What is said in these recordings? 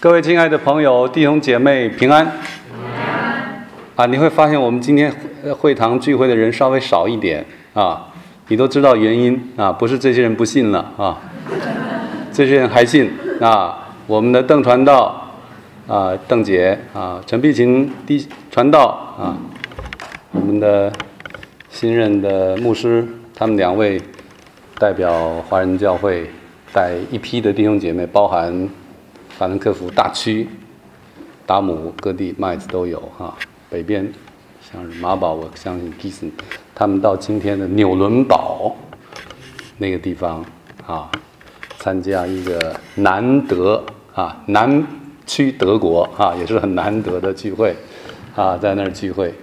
各位亲爱的朋友、弟兄姐妹，平安。你会发现我们今天会堂聚会的人稍微少一点啊，你都知道原因啊，不是这些人不信了啊，这些人还信啊。我们的邓传道啊，邓姐啊，陈碧琴传道啊，我们的新任的牧师，他们两位代表华人教会带一批的弟兄姐妹，包含法兰克福大区、达姆各地麦子都有哈，北边像是马堡，我相信 Gießen， 他们到今天的纽伦堡那个地方啊，参加一个难得南区德国也是很难得的聚会在那儿聚会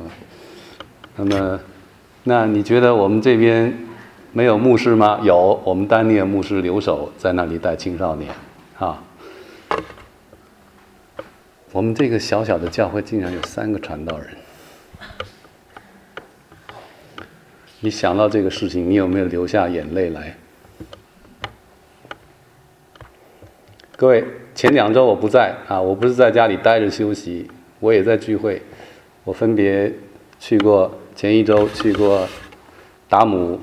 那你觉得我们这边没有牧师吗？有，我们丹尼尔牧师留守在那里带青少年我们这个小小的教会竟然有3个传道人。你想到这个事情，你有没有流下眼泪来？各位，前2周我不在我不是在家里待着休息，我也在聚会。我分别去过，前1周去过达姆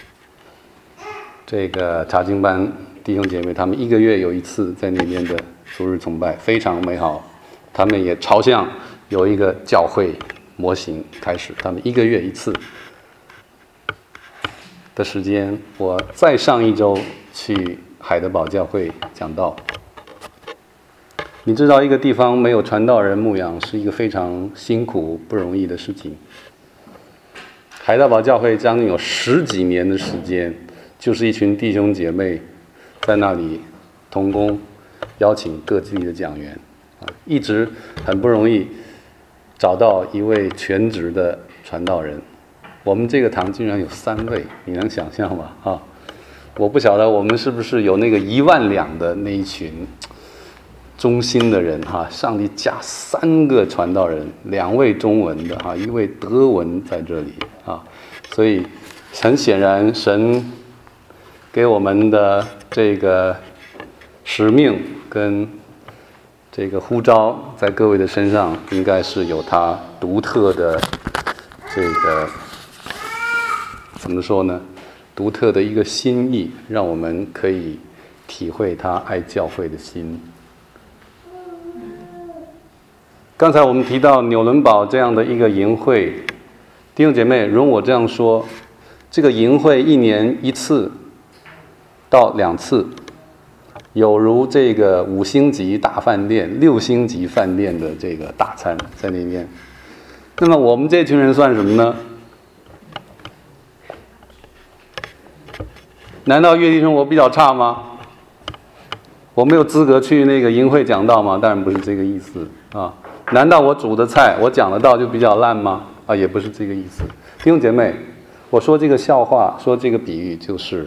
这个查经班弟兄姐妹，他们1个月有1次在那边的主日崇拜，非常美好。他们也朝向有一个教会模型开始，他们1个月1次的时间。我再上1周去海德堡教会讲道。你知道一个地方没有传道人牧养是一个非常辛苦不容易的事情。海德堡教会将近有10几年的时间，就是一群弟兄姐妹在那里同工，邀请各地的讲员一直很不容易找到一位全职的传道人。我们这个堂竟然有3位，你能想象吗？我不晓得我们是不是有那个1万两的那一群忠心的人上帝加3个传道人，2位中文的1位德文在这里所以很显然神给我们的这个使命跟这个呼召在各位的身上应该是有他独特的这个怎么说呢？独特的一个心意，让我们可以体会他爱教会的心。刚才我们提到纽伦堡这样的一个营会，弟兄姐妹，容我这样说，这个营会1年1次到2次，有如这个5星级大饭店、6星级饭店的这个大餐在那边。那么我们这群人算什么呢？难道乐弟生活比较差吗？我没有资格去那个营会讲道吗？当然不是这个意思难道我煮的菜，我讲的道就比较烂吗？也不是这个意思。弟兄姐妹，我说这个笑话，说这个比喻，就是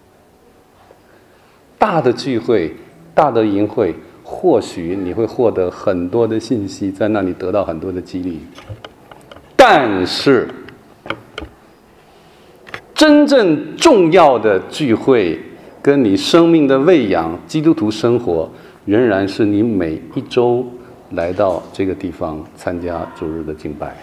大的聚会、大的营会，或许你会获得很多的信息，在那里得到很多的激励。但是真正重要的聚会跟你生命的喂养、基督徒生活，仍然是你每1周来到这个地方参加主日的敬拜。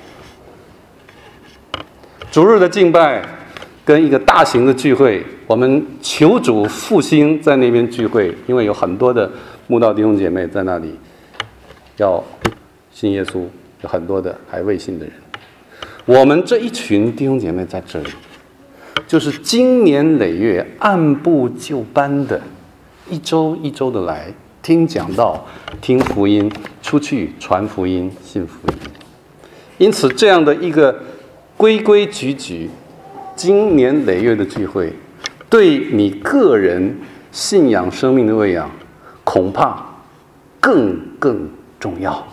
主日的敬拜跟一个大型的聚会，我们求主复兴在那边聚会，因为有很多的慕道弟兄姐妹在那里要信耶稣，有很多的还未信的人。我们这一群弟兄姐妹在这里，就是经年累月按部就班的1周1周的来听讲道、听福音，出去传福音、信福音。因此这样的一个规规矩矩经年累月的聚会，对你个人信仰生命的喂养恐怕更重要。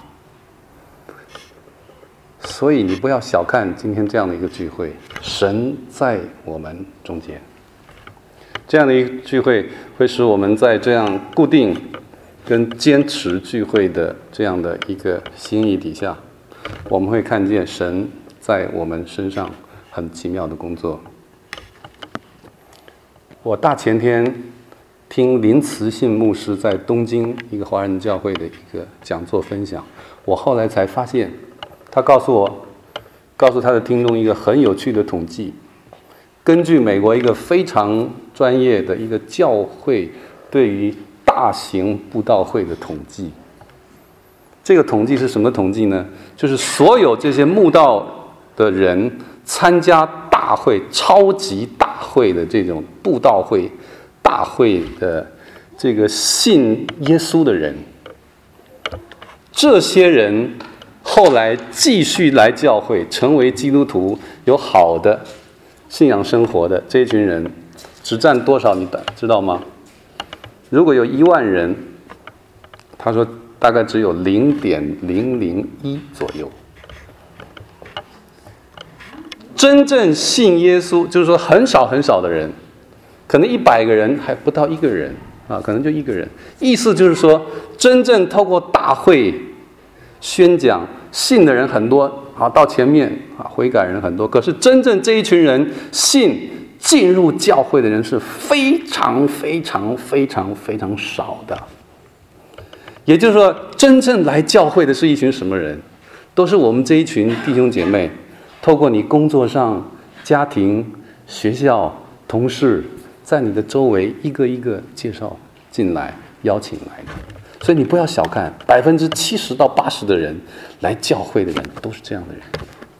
所以你不要小看今天这样的一个聚会，神在我们中间。这样的一个聚会会使我们在这样固定跟坚持聚会的这样的一个心意底下，我们会看见神在我们身上很奇妙的工作。我大前天听林慈信牧师在东京一个华人教会的一个讲座分享，我后来才发现，他告诉他的听众一个很有趣的统计，根据美国一个非常专业的一个教会对于大型布道会的统计，这个统计是什么统计呢？就是所有这些慕道的人参加大会、超级大会的这种布道会、大会的这个信耶稣的人，这些人后来继续来教会，成为基督徒，有好的信仰生活的这一群人，只占多少？你知道吗？如果有1万人，他说大概只有0.001左右。真正信耶稣，就是说很少很少的人，可能100个人还不到1个人啊，可能就1个人。意思就是说，真正透过大会宣讲信的人很多啊，到前面啊悔改人很多，可是真正这一群人信进入教会的人是非常非常非常非常少的。也就是说，真正来教会的是一群什么人？都是我们这一群弟兄姐妹，透过你工作上、家庭、学校、同事，在你的周围一个一个介绍进来、邀请来的。所以你不要小看70%到80%的人来教会的人都是这样的人。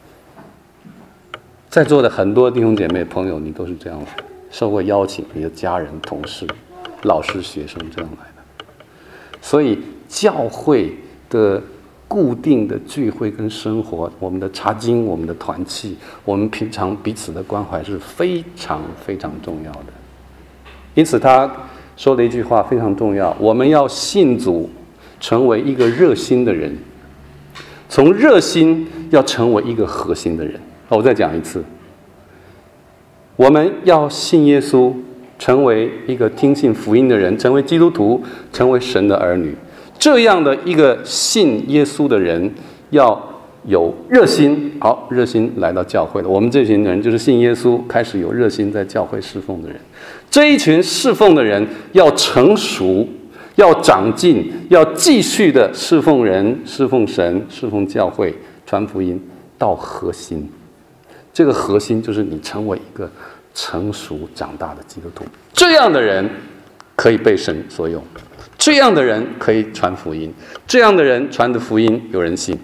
在座的很多弟兄姐妹朋友，你都是这样的，受过邀请，你的家人、同事、老师、学生这样来的。所以教会的固定的聚会跟生活，我们的查经、我们的团契，我们平常彼此的关怀是非常非常重要的。因此他说的一句话非常重要，我们要信主，成为一个热心的人，从热心要成为一个核心的人。我再讲一次，我们要信耶稣，成为一个听信福音的人，成为基督徒，成为神的儿女。这样的一个信耶稣的人要有热心，好，热心来到教会了。我们这群人就是信耶稣，开始有热心在教会侍奉的人。这一群侍奉的人要成熟，要长进，要继续的侍奉人、侍奉神、侍奉教会、传福音到核心。这个核心就是你成为一个成熟长大的基督徒。这样的人可以被神所用，这样的人可以传福音，这样的人传的福音有人信。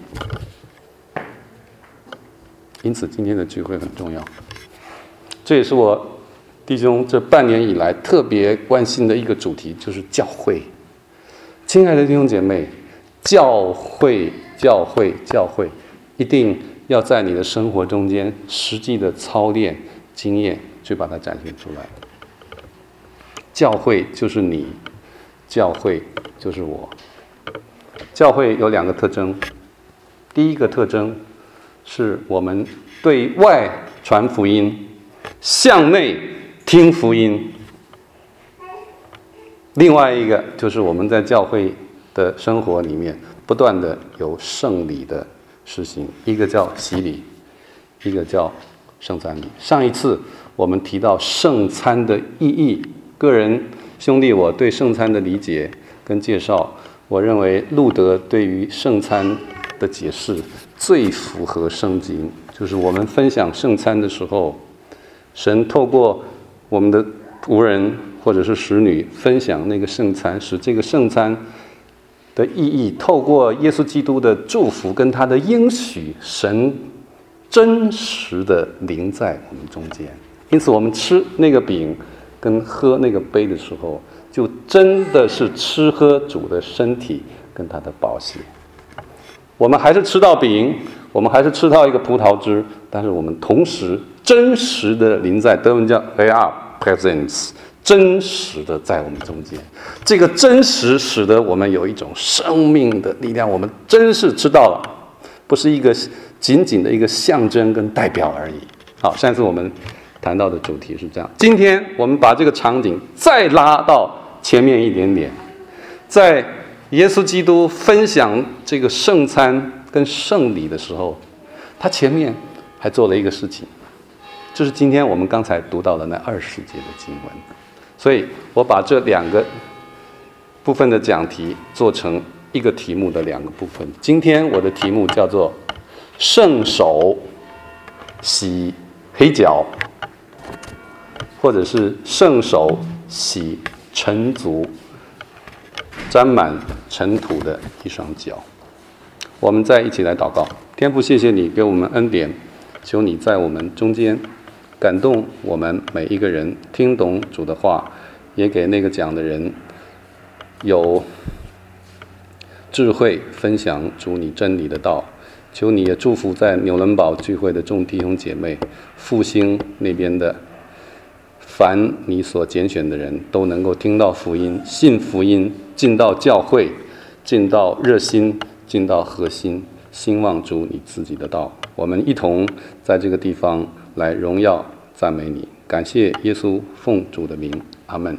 因此今天的聚会很重要，这也是我弟兄这半年以来特别关心的一个主题，就是教会。亲爱的弟兄姐妹，教会一定要在你的生活中间实际的操练经验，去把它展现出来。教会就是你，教会就是我。教会有2个特征，第一个特征是我们对外传福音，向内听福音。另外一个就是我们在教会的生活里面不断的有圣礼的实行，一个叫洗礼，一个叫圣餐礼。上一次我们提到圣餐的意义，个人兄弟我对圣餐的理解跟介绍，我认为路德对于圣餐的解释最符合圣经，就是我们分享圣餐的时候，神透过我们的仆人或者是使女分享那个圣餐，使这个圣餐的意义透过耶稣基督的祝福跟他的应许，神真实的临在我们中间。因此我们吃那个饼跟喝那个杯的时候，就真的是吃喝主的身体跟他的宝血。我们还是吃到饼，我们还是吃到一个葡萄汁，但是我们同时真实的临在，德文叫 they are presence， 真实的在我们中间。这个真实使得我们有一种生命的力量，我们真是知道了，不是一个仅仅的一个象征跟代表而已。好，上次我们谈到的主题是这样，今天我们把这个场景再拉到前面一点点，在耶稣基督分享这个圣餐跟圣礼的时候，他前面还做了一个事情，就是今天我们刚才读到的那20节的经文。 所以我把这2个部分的讲题做成一个题目的2个部分。今天我的题目叫做圣手洗黑脚，或者是圣手洗尘足沾满尘土的一双脚。我们再一起来祷告。天父，谢谢你给我们恩典，求你在我们中间感动我们每一个人，听懂主的话，也给那个讲的人有智慧分享主你真理的道。求你也祝福在纽伦堡聚会的众弟兄姐妹，复兴那边的凡你所拣选的人都能够听到福音，信福音，进到教会，进到热心，进到核心，兴旺主你自己的道。我们一同在这个地方来荣耀赞美你，感谢耶稣，奉主的名，阿们。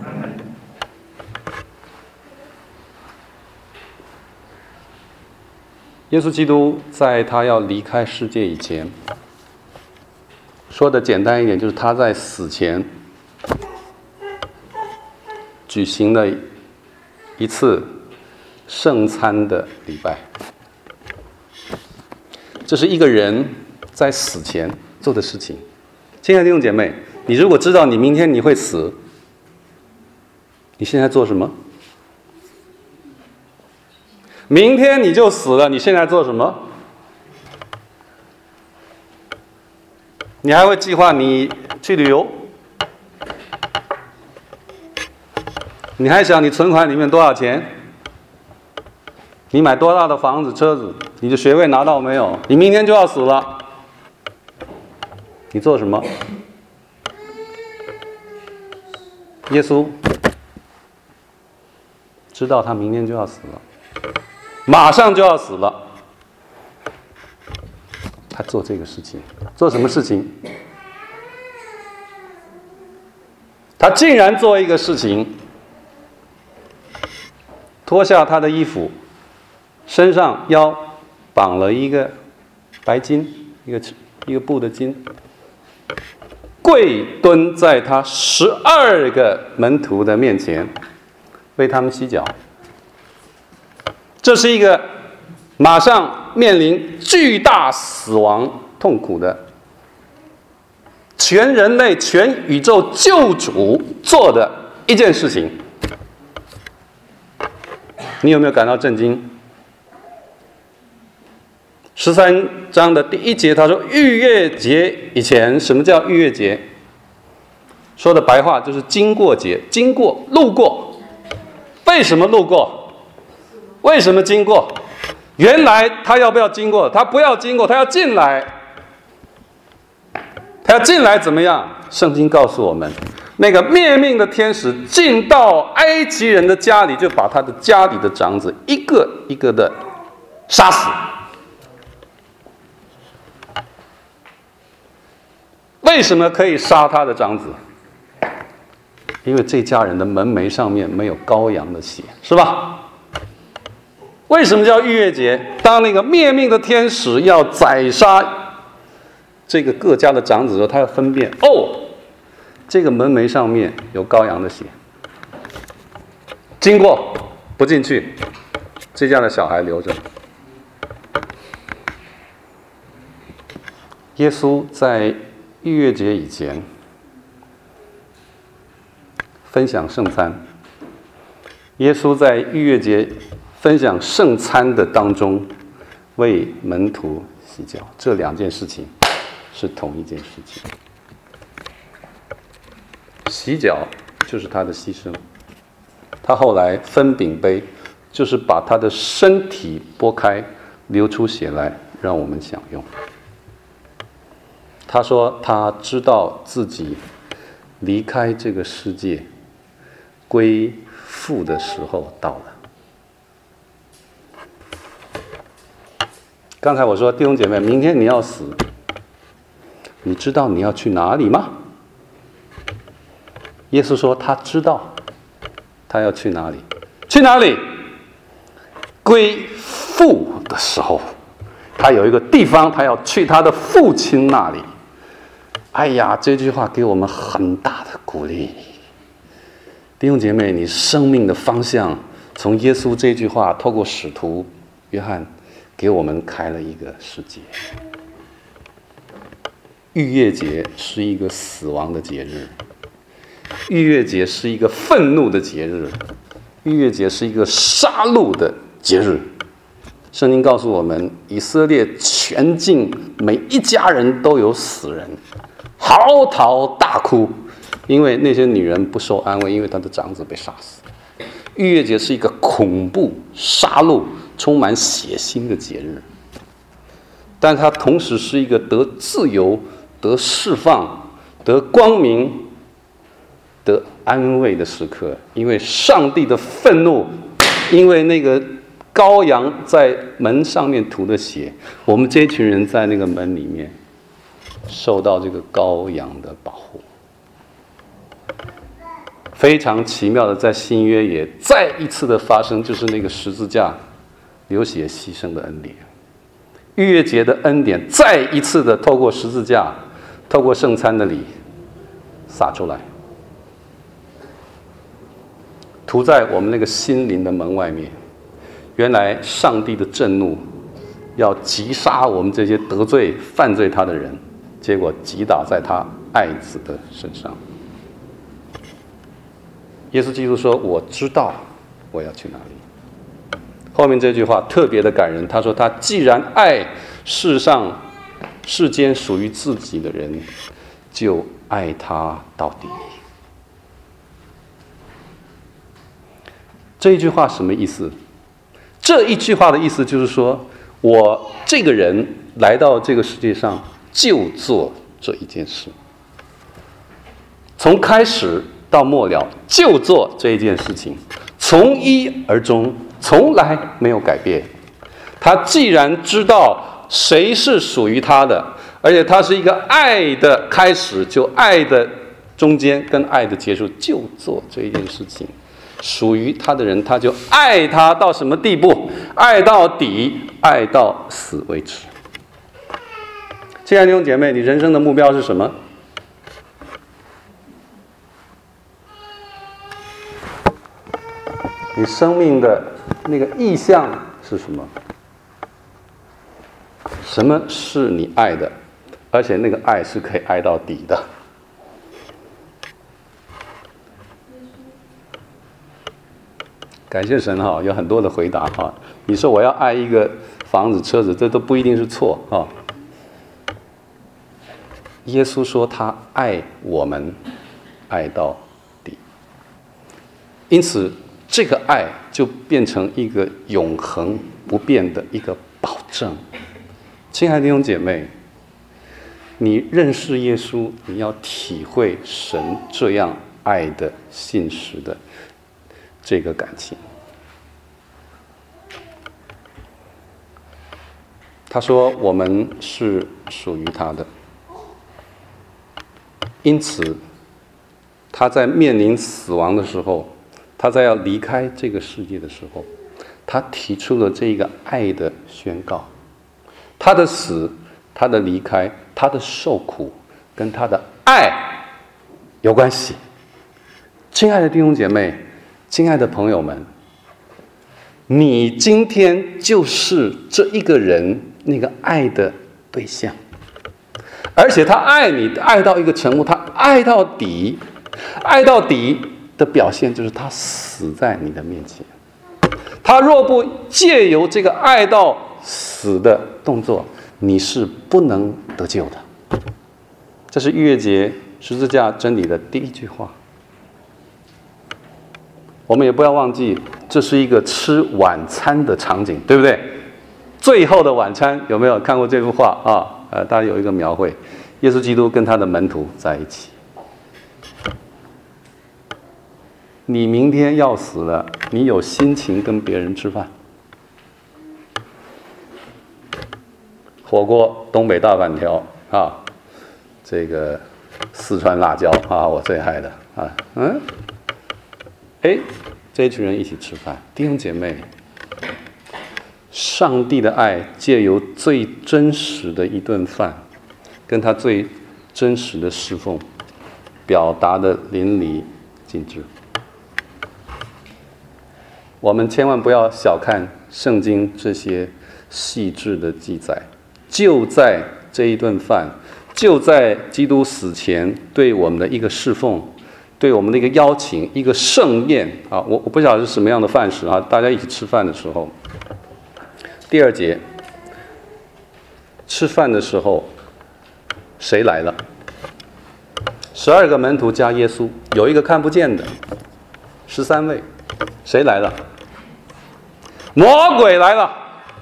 耶稣基督在他要离开世界以前，说的简单一点，就是他在死前举行了一次圣餐的礼拜。这是一个人在死前做的事情。亲爱的弟兄姐妹，你如果知道你明天你会死，你现在做什么？明天你就死了，你现在做什么？你还会计划你去旅游？你还想你存款里面多少钱？你买多大的房子、车子？你的学位拿到没有？你明天就要死了，你做什么？耶稣知道他明天就要死了，马上就要死了，他做这个事情，做什么事情？他竟然做一个事情，脱下他的衣服，身上腰绑了一个白巾，一个布的巾，跪蹲在他12个门徒的面前，为他们洗脚。这是一个马上面临巨大死亡痛苦的全人类、全宇宙救主做的一件事情。你有没有感到震惊？13章的第1节，他说逾越节以前，什么叫逾越节？说的白话就是经过节，经过、路过。为什么路过？为什么经过？原来他要不要经过？他不要经过，他要进来。他要进来怎么样？圣经告诉我们，那个灭命的天使进到埃及人的家里，就把他的家里的长子一个一个的杀死。为什么可以杀他的长子？因为这家人的门楣上面没有羔羊的血，是吧？为什么叫逾越节？当那个灭命的天使要宰杀这个各家的长子的时候，他要分辨，这个门楣上面有羔羊的血，经过不进去，这家的小孩留着。耶稣在逾越节以前分享圣餐，耶稣在逾越节分享圣餐的当中为门徒洗脚，这2件事情是同一件事情。洗脚就是他的牺牲，他后来分饼杯就是把他的身体剥开，流出血来让我们享用。他说他知道自己离开这个世界归父的时候到了。刚才我说弟兄姐妹，明天你要死，你知道你要去哪里吗？耶稣说他知道他要去哪里。去哪里？归父的时候，他有一个地方，他要去他的父亲那里。哎呀，这句话给我们很大的鼓励。 弟兄姐妹，你生命的方向从耶稣这句话，透过使徒约翰给我们开了一个世界。逾越节是一个死亡的节日，逾越节是一个愤怒的节日，逾越节是一个杀戮的节日。圣经告诉我们，以色列全境每一家人都有死人，嚎啕大哭，因为那些女人不受安慰，因为她的长子被杀死。逾越节是一个恐怖、杀戮、充满血腥的节日，但它同时是一个得自由、得释放、得光明、得安慰的时刻。因为上帝的愤怒，因为那个羔羊在门上面涂的血，我们这群人在那个门里面受到这个羔羊的保护。非常奇妙的，在新约也再一次的发生，就是那个十字架流血牺牲的恩典。逾越节的恩典再一次的透过十字架，透过圣餐的礼洒出来，涂在我们那个心灵的门外面。原来上帝的震怒要击杀我们这些得罪犯罪他的人，结果击打在他爱子的身上。耶稣基督说，我知道我要去哪里。后面这句话特别的感人，他说，他既然爱世间属于自己的人，就爱他到底。这一句话什么意思？这一句话的意思就是说，我这个人来到这个世界上就做这一件事，从开始到末了就做这一件事情，从一而终，从来没有改变。他既然知道谁是属于他的，而且他是一个爱的开始，就爱的中间跟爱的结束，就做这一件事情。属于他的人，他就爱他到什么地步？爱到底，爱到死为止。亲爱的弟兄姐妹，你人生的目标是什么？你生命的那个意向是什么？什么是你爱的？而且那个爱是可以爱到底的。感谢神哈，有很多的回答哈。你说我要爱一个房子、车子，这都不一定是错哈。耶稣说他爱我们，爱到底。因此，这个爱就变成一个永恒不变的一个保证。亲爱的弟兄姐妹，你认识耶稣，你要体会神这样爱的信实的这个感情。他说我们是属于他的，因此他在面临死亡的时候，他在要离开这个世界的时候，他提出了这个爱的宣告。他的死，他的离开，他的受苦跟他的爱有关系。亲爱的弟兄姐妹，亲爱的朋友们，你今天就是这一个人那个爱的对象，而且他爱你爱到一个程度，他爱到底，爱到底的表现就是他死在你的面前。他若不借由这个爱到死的动作，你是不能得救的。这是逾越节十字架真理的第一句话。我们也不要忘记，这是一个吃晚餐的场景，对不对？最后的晚餐，有没有看过这幅画啊？大家有一个描绘，耶稣基督跟他的门徒在一起。你明天要死了，你有心情跟别人吃饭？火锅东北大板条啊，这个四川辣椒啊，我最爱的啊，这一群人一起吃饭，弟兄姐妹，上帝的爱借由最真实的一顿饭，跟他最真实的侍奉，表达的淋漓尽致。 我们千万不要小看圣经这些细致的记载。就在这一顿饭，就在基督死前对我们的一个侍奉，对我们的一个邀请，一个盛宴啊！我不晓得是什么样的饭食啊，大家一起吃饭的时候。第2节，吃饭的时候，谁来了？12个门徒加耶稣，有一个看不见的，13位，谁来了？魔鬼来了。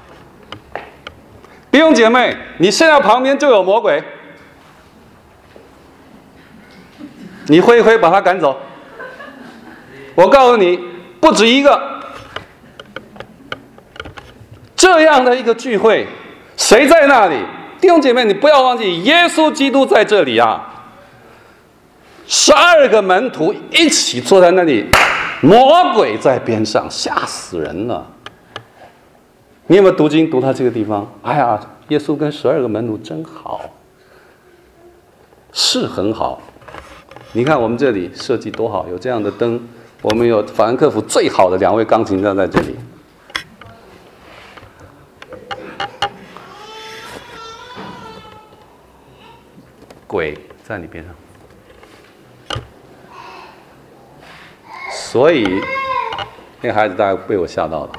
弟兄姐妹，你现在旁边就有魔鬼，你挥一挥把他赶走。我告诉你，不止一个。这样的一个聚会，谁在那里？弟兄姐妹，你不要忘记，耶稣基督在这里啊！12个门徒一起坐在那里，魔鬼在边上，吓死人了。你有没有读经读到这个地方？哎呀，耶稣跟12个门徒真好，是很好。你看我们这里设计多好，有这样的灯，我们有法兰克福最好的2位钢琴家在这里。鬼在你边上，所以那个孩子大概被我吓到了。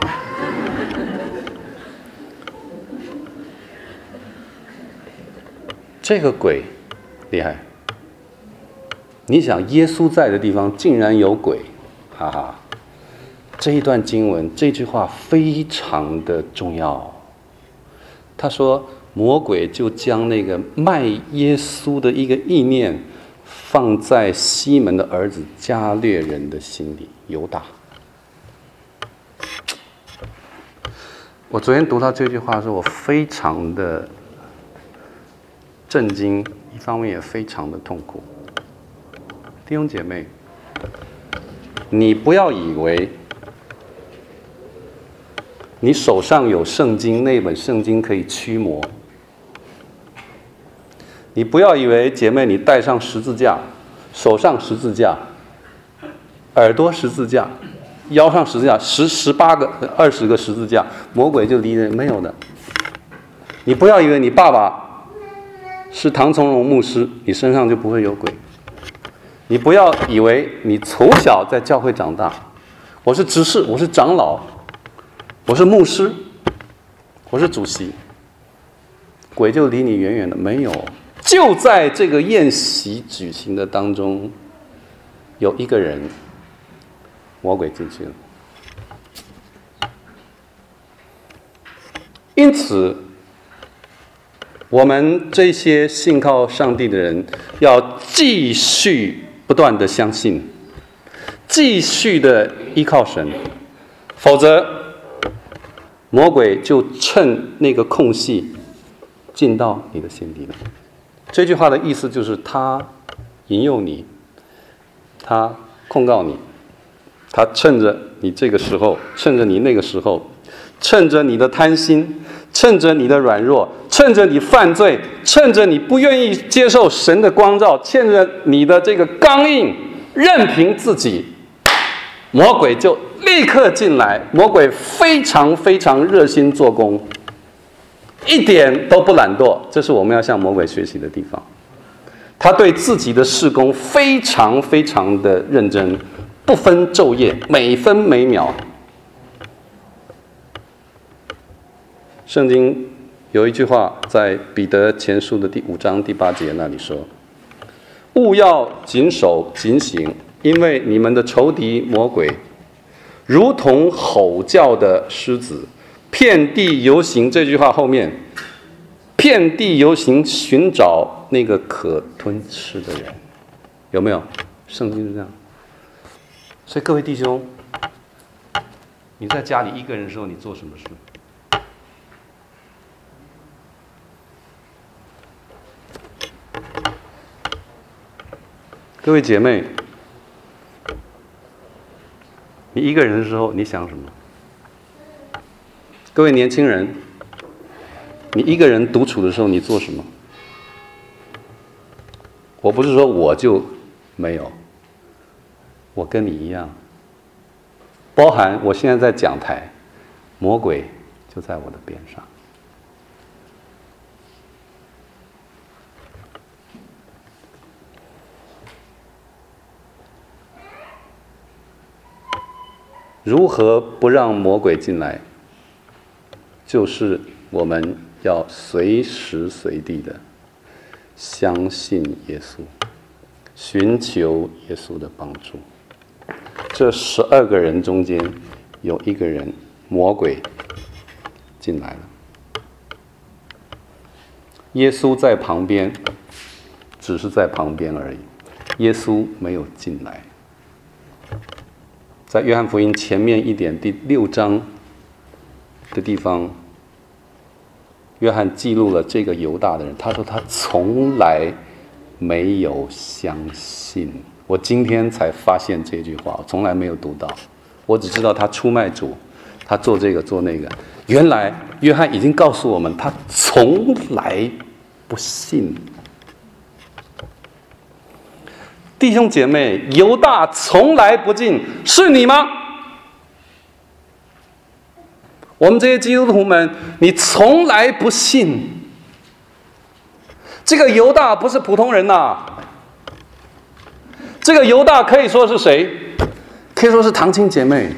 这个鬼厉害，你想耶稣在的地方竟然有鬼，哈哈！这一段经文这句话非常的重要。他说魔鬼就将那个卖耶稣的一个意念放在西门的儿子加略人的心里，犹大。我昨天读到这句话的时候，我非常的震惊，一方面也非常的痛苦。弟兄姐妹，你不要以为你手上有圣经，那本圣经可以驱魔。你不要以为姐妹你带上十字架，手上十字架，耳朵十字架，腰上十字架，18个、20个十字架，魔鬼就离人，没有的。你不要以为你爸爸是唐从容牧师，你身上就不会有鬼。你不要以为你从小在教会长大，我是执事，我是长老，我是牧师，我是主席，鬼就离你远远的，没有。就在这个宴席举行的当中，有一个人，魔鬼进去了。因此我们这些信靠上帝的人要继续不断的相信，继续的依靠神，否则魔鬼就趁那个空隙进到你的心里了。这句话的意思就是他引诱你，他控告你，他趁着你这个时候，趁着你那个时候，趁着你的贪心，趁着你的软弱，趁着你犯罪，趁着你不愿意接受神的光照，趁着你的这个刚硬，任凭自己，魔鬼就立刻进来。魔鬼非常非常热心做工，一点都不懒惰，这是我们要向魔鬼学习的地方。他对自己的事工非常非常的认真，不分昼夜，每分每秒。圣经有一句话，在彼得前书的第5章第8节那里说：务要谨守警醒，因为你们的仇敌魔鬼如同吼叫的狮子，遍地游行。这句话后面，遍地游行，寻找那个可吞吃的人，有没有？圣经是这样。所以各位弟兄，你在家里一个人的时候，你做什么事？各位姐妹，你一个人的时候，你想什么？各位年轻人，你一个人独处的时候，你做什么？我不是说我就没有，我跟你一样。 包含我现在在讲台，魔鬼就在我的边上。如何不让魔鬼进来？就是我们要随时随地的相信耶稣，寻求耶稣的帮助。这12个人中间有一个人，魔鬼进来了。耶稣在旁边，只是在旁边而已，耶稣没有进来。在约翰福音前面一点，第6章的地方，约翰记录了这个犹大的人，他说他从来没有相信。我今天才发现这句话，我从来没有读到，我只知道他出卖主，他做这个做那个。原来约翰已经告诉我们，他从来不信。弟兄姐妹，犹大从来不进，是你吗？我们这些基督徒们，你从来不信。这个犹大不是普通人呐，这个犹大可以说是谁？可以说是堂亲姐妹。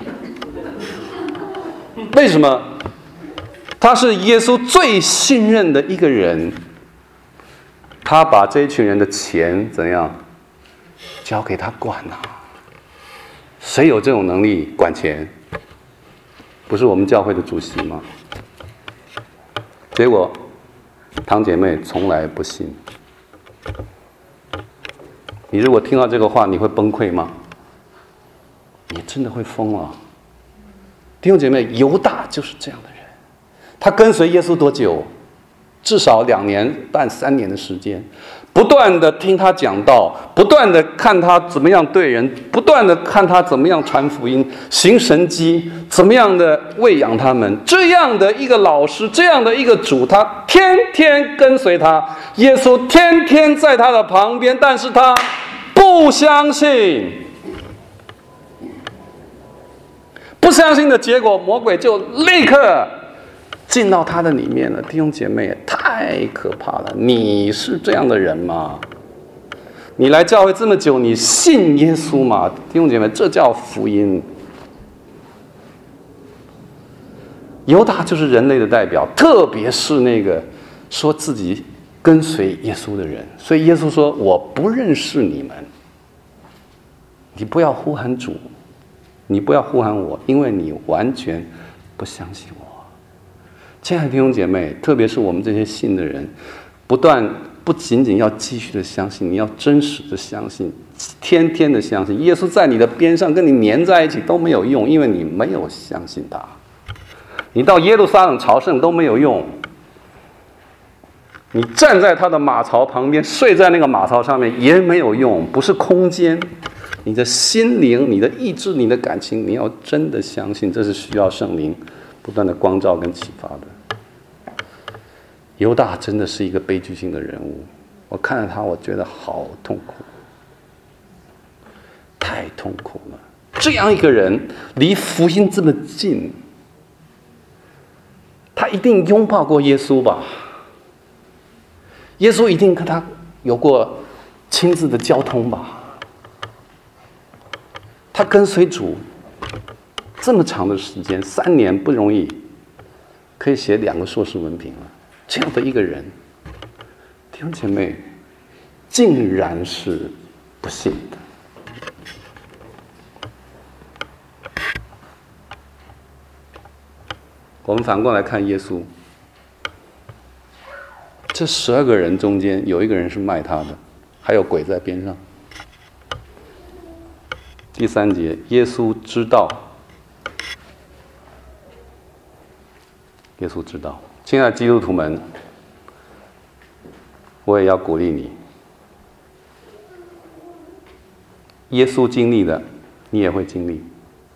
为什么？他是耶稣最信任的一个人，他把这一群人的钱怎样交给他管啊？谁有这种能力管钱？不是我们教会的主席吗？结果堂姐妹从来不信。你如果听到这个话，你会崩溃吗？你真的会疯了。弟兄姐妹，犹大就是这样的人。他跟随耶稣多久？至少2年半、3年的时间，不断的听他讲道，不断的看他怎么样对人，不断的看他怎么样传福音、行神迹，怎么样的喂养他们。这样的一个老师，这样的一个主，他天天跟随他，耶稣天天在他的旁边，但是他不相信。不相信的结果，魔鬼就立刻进到他的里面了。弟兄姐妹，太可怕了！你是这样的人吗？你来教会这么久，你信耶稣吗？弟兄姐妹，这叫福音。犹大就是人类的代表，特别是那个说自己跟随耶稣的人。所以耶稣说：“我不认识你们，你不要呼喊主，你不要呼喊我，因为你完全不相信我。”亲爱的弟兄姐妹，特别是我们这些信的人，不仅仅要继续的相信，你要真实的相信，天天的相信。耶稣在你的边上，跟你黏在一起都没有用，因为你没有相信他。你到耶路撒冷朝圣都没有用，你站在他的马槽旁边，睡在那个马槽上面也没有用，不是空间。你的心灵、你的意志、你的感情，你要真的相信，这是需要圣灵不断的光照跟启发的。犹大真的是一个悲剧性的人物，我看着他，我觉得好痛苦，太痛苦了。这样一个人离福音这么近，他一定拥抱过耶稣吧？耶稣一定跟他有过亲自的交通吧？他跟随主这么长的时间，3年不容易，可以写2个硕士文凭了。这样的一个人，弟兄姐妹，竟然是不信的。我们反过来看耶稣，这12个人中间有一个人是卖他的，还有鬼在边上。第3节，耶稣知道，耶稣知道。亲爱的基督徒们，我也要鼓励你，耶稣经历的，你也会经历。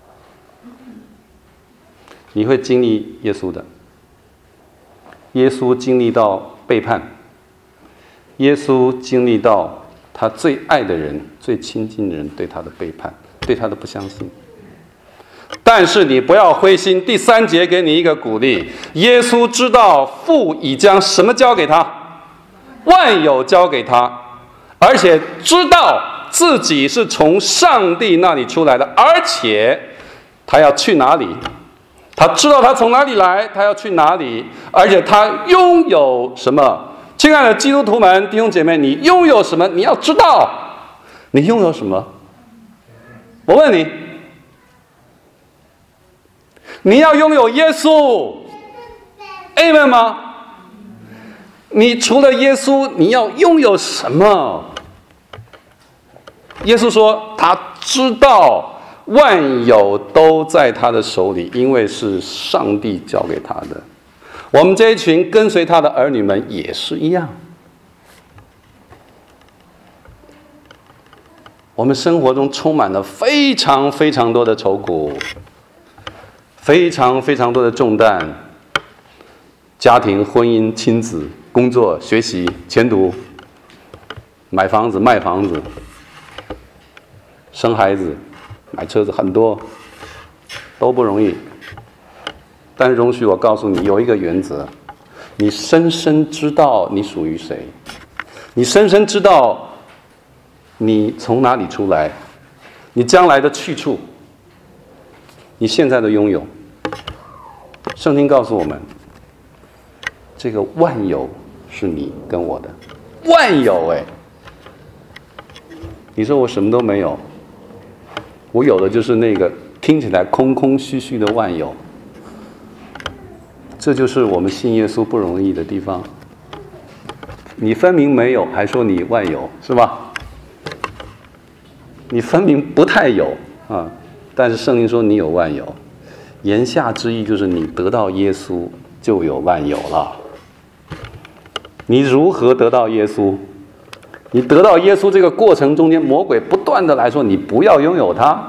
你会经历耶稣的。耶稣经历到背叛，耶稣经历到他最爱的人、最亲近的人对他的背叛，对他的不相信。 但是你不要灰心。第3节给你一个鼓励，耶稣知道父已将什么交给他，万有交给他，而且知道自己是从上帝那里出来的，而且他要去哪里，他知道他从哪里来，他要去哪里，而且他拥有什么。亲爱的基督徒们，弟兄姐妹，你拥有什么？你要知道你拥有什么。我问你，你要拥有耶稣 Amen 吗？你除了耶稣，你要拥有什么？耶稣说他知道万有都在他的手里，因为是上帝交给他的。我们这一群跟随他的儿女们也是一样。我们生活中充满了非常非常多的愁苦，非常非常多的重担，家庭、婚姻、亲子、工作、学习、前途，买房子、卖房子，生孩子、买车子，很多都不容易。但容许我告诉你，有一个原则，你深深知道你属于谁，你深深知道你从哪里出来，你将来的去处，你现在的拥有。圣经告诉我们，这个万有是你跟我的，万有哎！你说我什么都没有，我有的就是那个听起来空空虚虚的万有。这就是我们信耶稣不容易的地方。你分明没有，还说你万有，是吧？你分明不太有啊，但是圣经说你有万有，言下之意就是你得到耶稣就有万有了。你如何得到耶稣？你得到耶稣这个过程中间，魔鬼不断的来说你不要拥有它。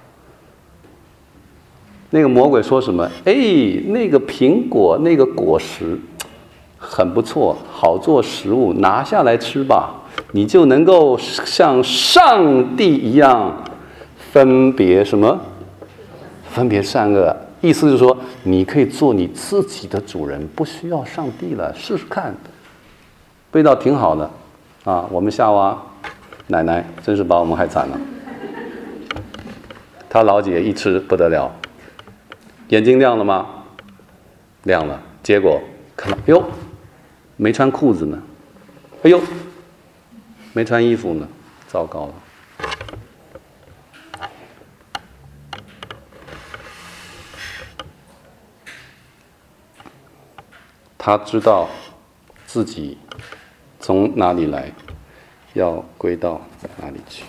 那个魔鬼说什么？哎，那个苹果，那个果实很不错，好做食物，拿下来吃吧，你就能够像上帝一样分别什么？分别善恶。意思是说，你可以做你自己的主人，不需要上帝了，试试看。味道挺好的啊！我们夏娃奶奶真是把我们害惨了。她老姐一吃不得了。眼睛亮了吗？亮了。结果看到，哟，没穿裤子呢。哎呦，没穿衣服呢。糟糕了。他知道自己从哪里来，要归到哪里去。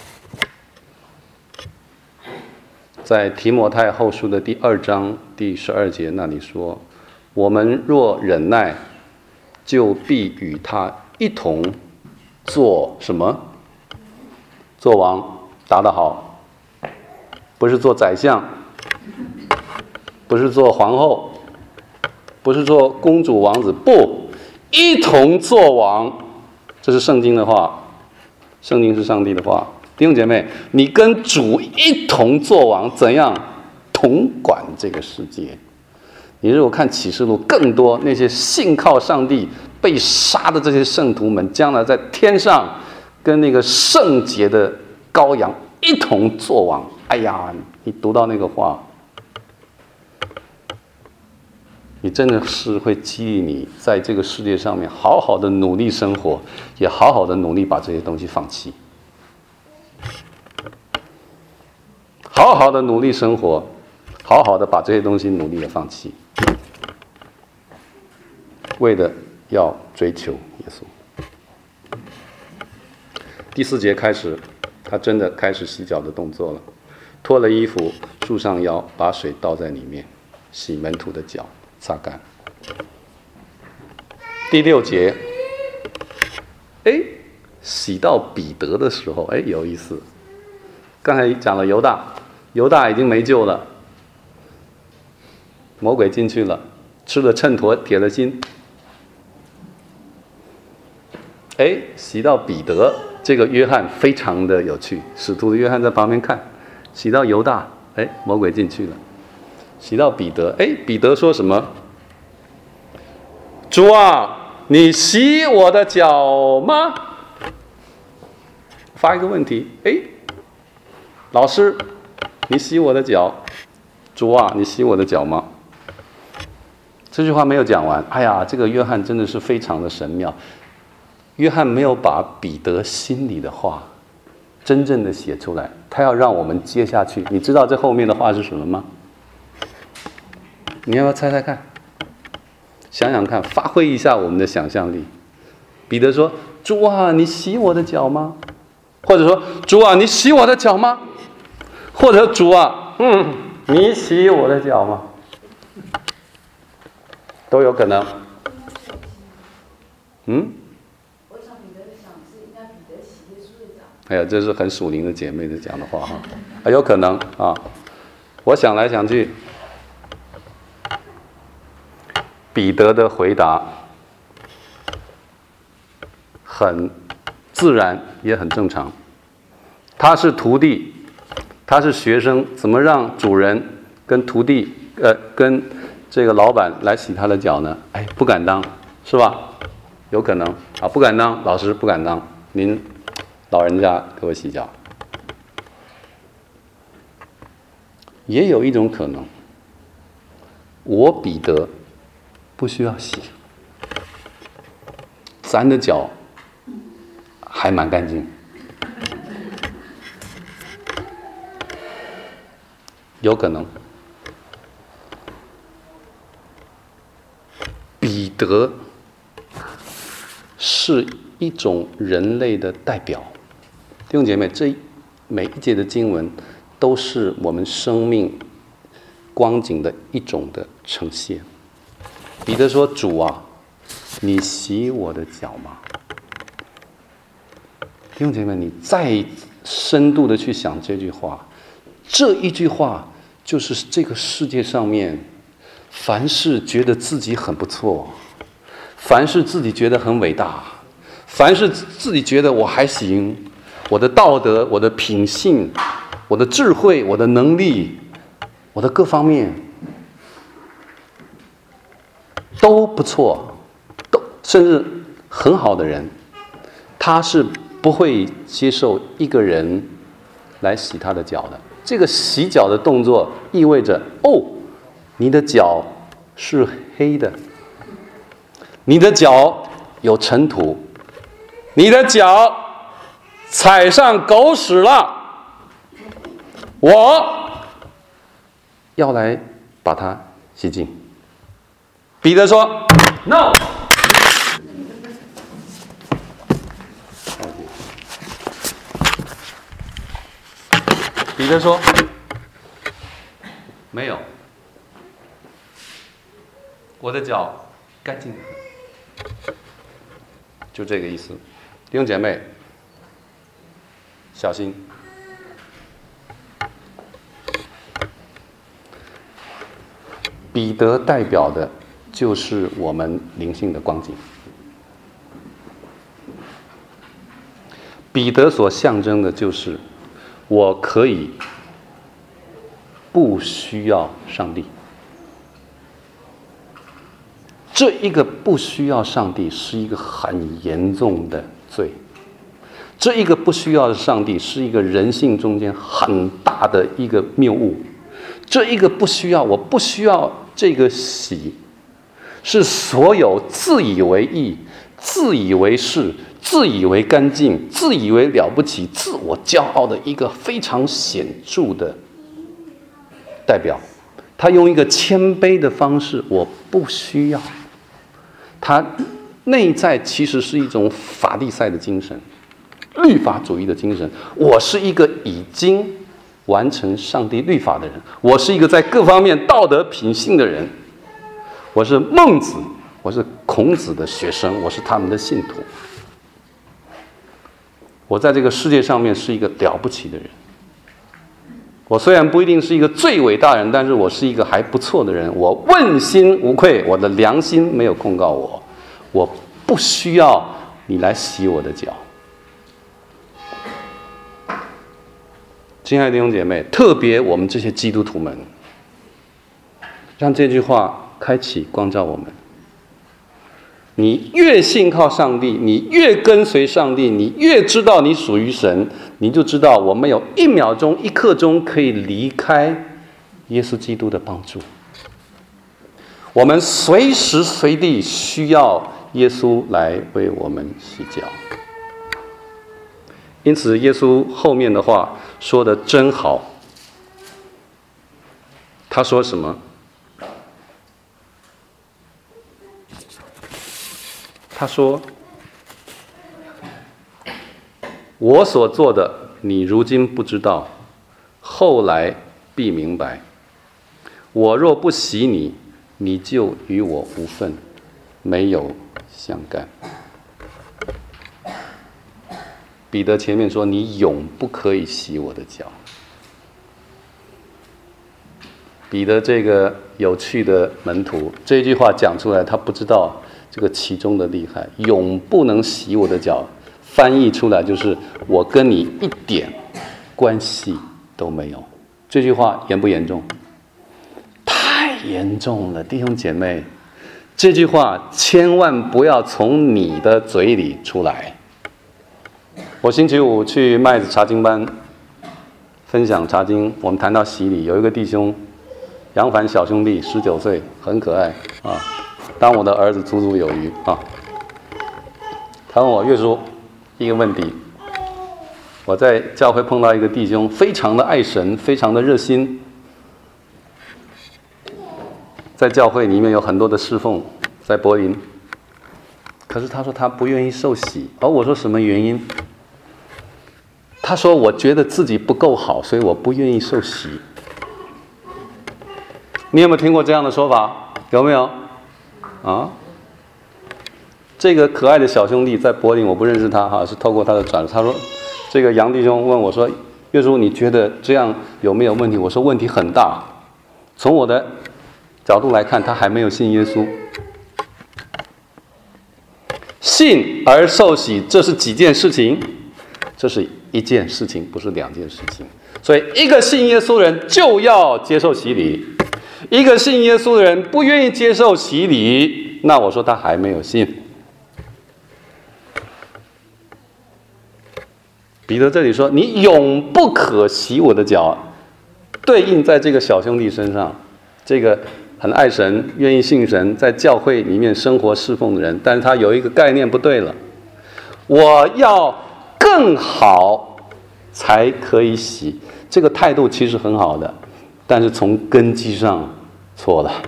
在提摩太后书的第2章第12节那里说，我们若忍耐，就必与他一同做什么？做王。答得好。不是做宰相，不是做皇后，不是做公主王子，不，一同做王。这是圣经的话，圣经是上帝的话。弟兄姐妹，你跟主一同作王，怎样统管这个世界？你如果看启示录，更多那些信靠上帝被杀的这些圣徒们，将来在天上跟那个圣洁的羔羊一同作王。哎呀，你读到那个话，你真的是会激励你在这个世界上面好好的努力生活，也好好的努力把这些东西放弃。好好的努力生活，好好的把这些东西努力的放弃，为的要追求耶稣。第4节开始，他真的开始洗脚的动作了，脱了衣服，束上腰，把水倒在里面，洗门徒的脚，擦干。第6节，洗到彼得的时候，有意思。刚才讲了犹大，犹大已经没救了，魔鬼进去了，吃了秤砣，铁了心。洗到彼得，这个约翰非常的有趣，使徒的约翰在旁边看，洗到犹大， 哎，魔鬼进去了，洗到彼得，哎，彼得说什么？主啊，你洗我的脚吗？发一个问题，哎，老师，你洗我的脚？主啊，你洗我的脚吗？这句话没有讲完，哎呀，这个约翰真的是非常的神妙。约翰没有把彼得心里的话真正的写出来，他要让我们接下去。你知道这后面的话是什么吗？你要不要猜猜看？想想看，发挥一下我们的想象力。彼得说：“主啊，你洗我的脚吗？”或者说：“主啊，你洗我的脚吗？”或者“主啊，你洗我的脚吗？”都有可能。 我想彼得想是应该彼得洗耶稣的脚。 哎呀，这是很属灵的姐妹的讲的话哈，有可能啊。我想来想去，彼得的回答很自然，也很正常。他是徒弟，他是学生，怎么让主人跟徒弟跟这个老板来洗他的脚呢？哎，不敢当，是吧？有可能啊，不敢当，老师不敢当，您老人家给我洗脚。也有一种可能，我彼得不需要洗，咱的脚还蛮干净。有可能，彼得是一种人类的代表。弟兄姐妹，这每一节的经文都是我们生命光景的一种的呈现。彼得说：“主啊，你洗我的脚吗？”弟兄姐妹，你再深度的去想这句话，这一句话就是这个世界上面，凡是觉得自己很不错，凡是自己觉得很伟大，凡是自己觉得我还行，我的道德、我的品性、我的智慧、我的能力、我的各方面都不错，都甚至很好的人，他是不会接受一个人来洗他的脚的。这个洗脚的动作意味着，你的脚是黑的，你的脚有尘土，你的脚踩上狗屎了，我要来把它洗净。彼得说 ：“No。”彼得说：“没有，我的脚干净的很。”就这个意思。弟兄姐妹，小心。彼得代表的就是我们灵性的光景。彼得所象征的就是我可以不需要上帝。这一个不需要上帝是一个很严重的罪，这一个不需要上帝是一个人性中间很大的一个谬误，这一个不需要，我不需要这个洗，是所有自以为义、自以为是、自以为干净、自以为了不起、自我骄傲的一个非常显著的代表。他用一个谦卑的方式，我不需要。他内在其实是一种法利赛的精神，律法主义的精神。我是一个已经完成上帝律法的人，我是一个在各方面道德品性的人，我是孟子，我是孔子的学生，我是他们的信徒。我在这个世界上面是一个了不起的人。我虽然不一定是一个最伟大的人，但是我是一个还不错的人。我问心无愧，我的良心没有控告我，我不需要你来洗我的脚。 亲爱的弟兄姐妹，特别我们这些基督徒们，让这句话开启光照我们。你越信靠上帝，你越跟随上帝，你越知道你属于神，你就知道我们有1秒钟、1刻钟可以离开耶稣基督的帮助。我们随时随地需要耶稣来为我们洗脚。因此耶稣后面的话说得真好，他说什么？他说，我所做的你如今不知道，后来必明白。我若不洗你，你就与我无分，没有相干。彼得前面说，你永不可以洗我的脚。彼得这个有趣的门徒，这句话讲出来，他不知道这个其中的厉害。永不能洗我的脚，翻译出来就是我跟你一点关系都没有。这句话严不严重？太严重了，弟兄姐妹，这句话千万不要从你的嘴里出来。我星期五去麦子查经班分享查经，我们谈到洗礼，有一个弟兄杨凡小兄弟19岁，很可爱啊，当我的儿子足足有余啊。他问我岳叔一个问题，我在教会碰到一个弟兄，非常的爱神，非常的热心，在教会里面有很多的侍奉，在柏林。可是他说他不愿意受洗，我说什么原因？他说我觉得自己不够好，所以我不愿意受洗。你有没有听过这样的说法？有没有？啊？这个可爱的小兄弟在柏林，我不认识他哈，是透过他的转述。他说，这个杨弟兄问我说：“岳叔，你觉得这样有没有问题？”我说问题很大。从我的角度来看，他还没有信耶稣。信而受洗，这是几件事情？这是一件事情，不是2件事情。所以，一个信耶稣的人就要接受洗礼。一个信耶稣的人不愿意接受洗礼，那我说他还没有信。彼得这里说：“你永不可洗我的脚。”对应在这个小兄弟身上，这个很爱神、愿意信神，在教会里面生活侍奉的人，但是他有一个概念不对了：我要更好才可以洗。这个态度其实很好的，但是从根基上错了。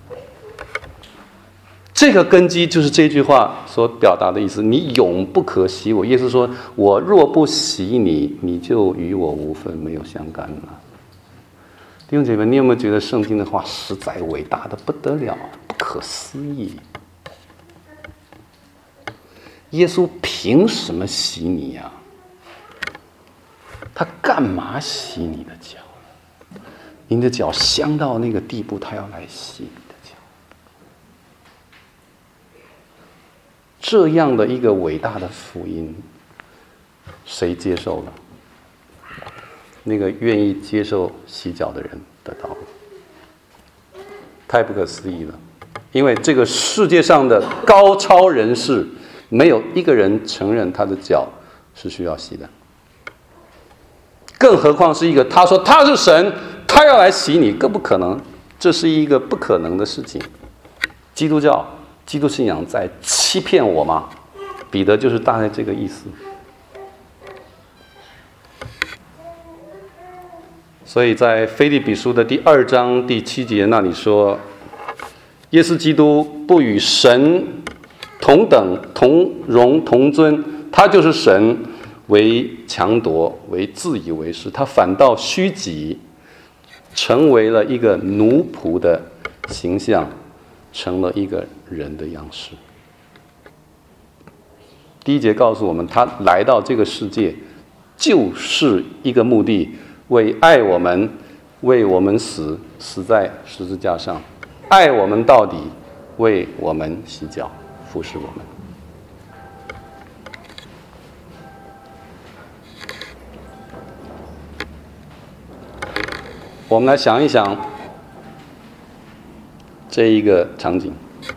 这个根基就是这句话所表达的意思：你永不可洗我。耶稣说：“我若不洗你，你就与我无分，没有相干了。”弟兄姐妹，你有没有觉得圣经的话实在伟大的不得了，不可思议？耶稣凭什么洗你呀？他干嘛洗你的脚？你的脚香到那个地步，他要来洗你的脚。这样的一个伟大的福音，谁接受了？那个愿意接受洗脚的人得到了。太不可思议了！因为这个世界上的高超人士，没有一个人承认他的脚是需要洗的。更何况是一个他说他是神，他要来洗你，更不可能。这是一个不可能的事情。基督教、基督信仰在欺骗我吗？彼得就是大概这个意思。所以在腓立比书的第2章第7节那里说，耶稣基督不与神同等、同荣、同尊，他就是神，为强夺，为自以为是，他反倒虚己，成为了一个奴仆的形象，成了一个人的样式。第1节告诉我们，他来到这个世界就是一个目的，为爱我们，为我们死在十字架上，爱我们到底，为我们洗脚，服侍我们。 我们来想一想这一个场景。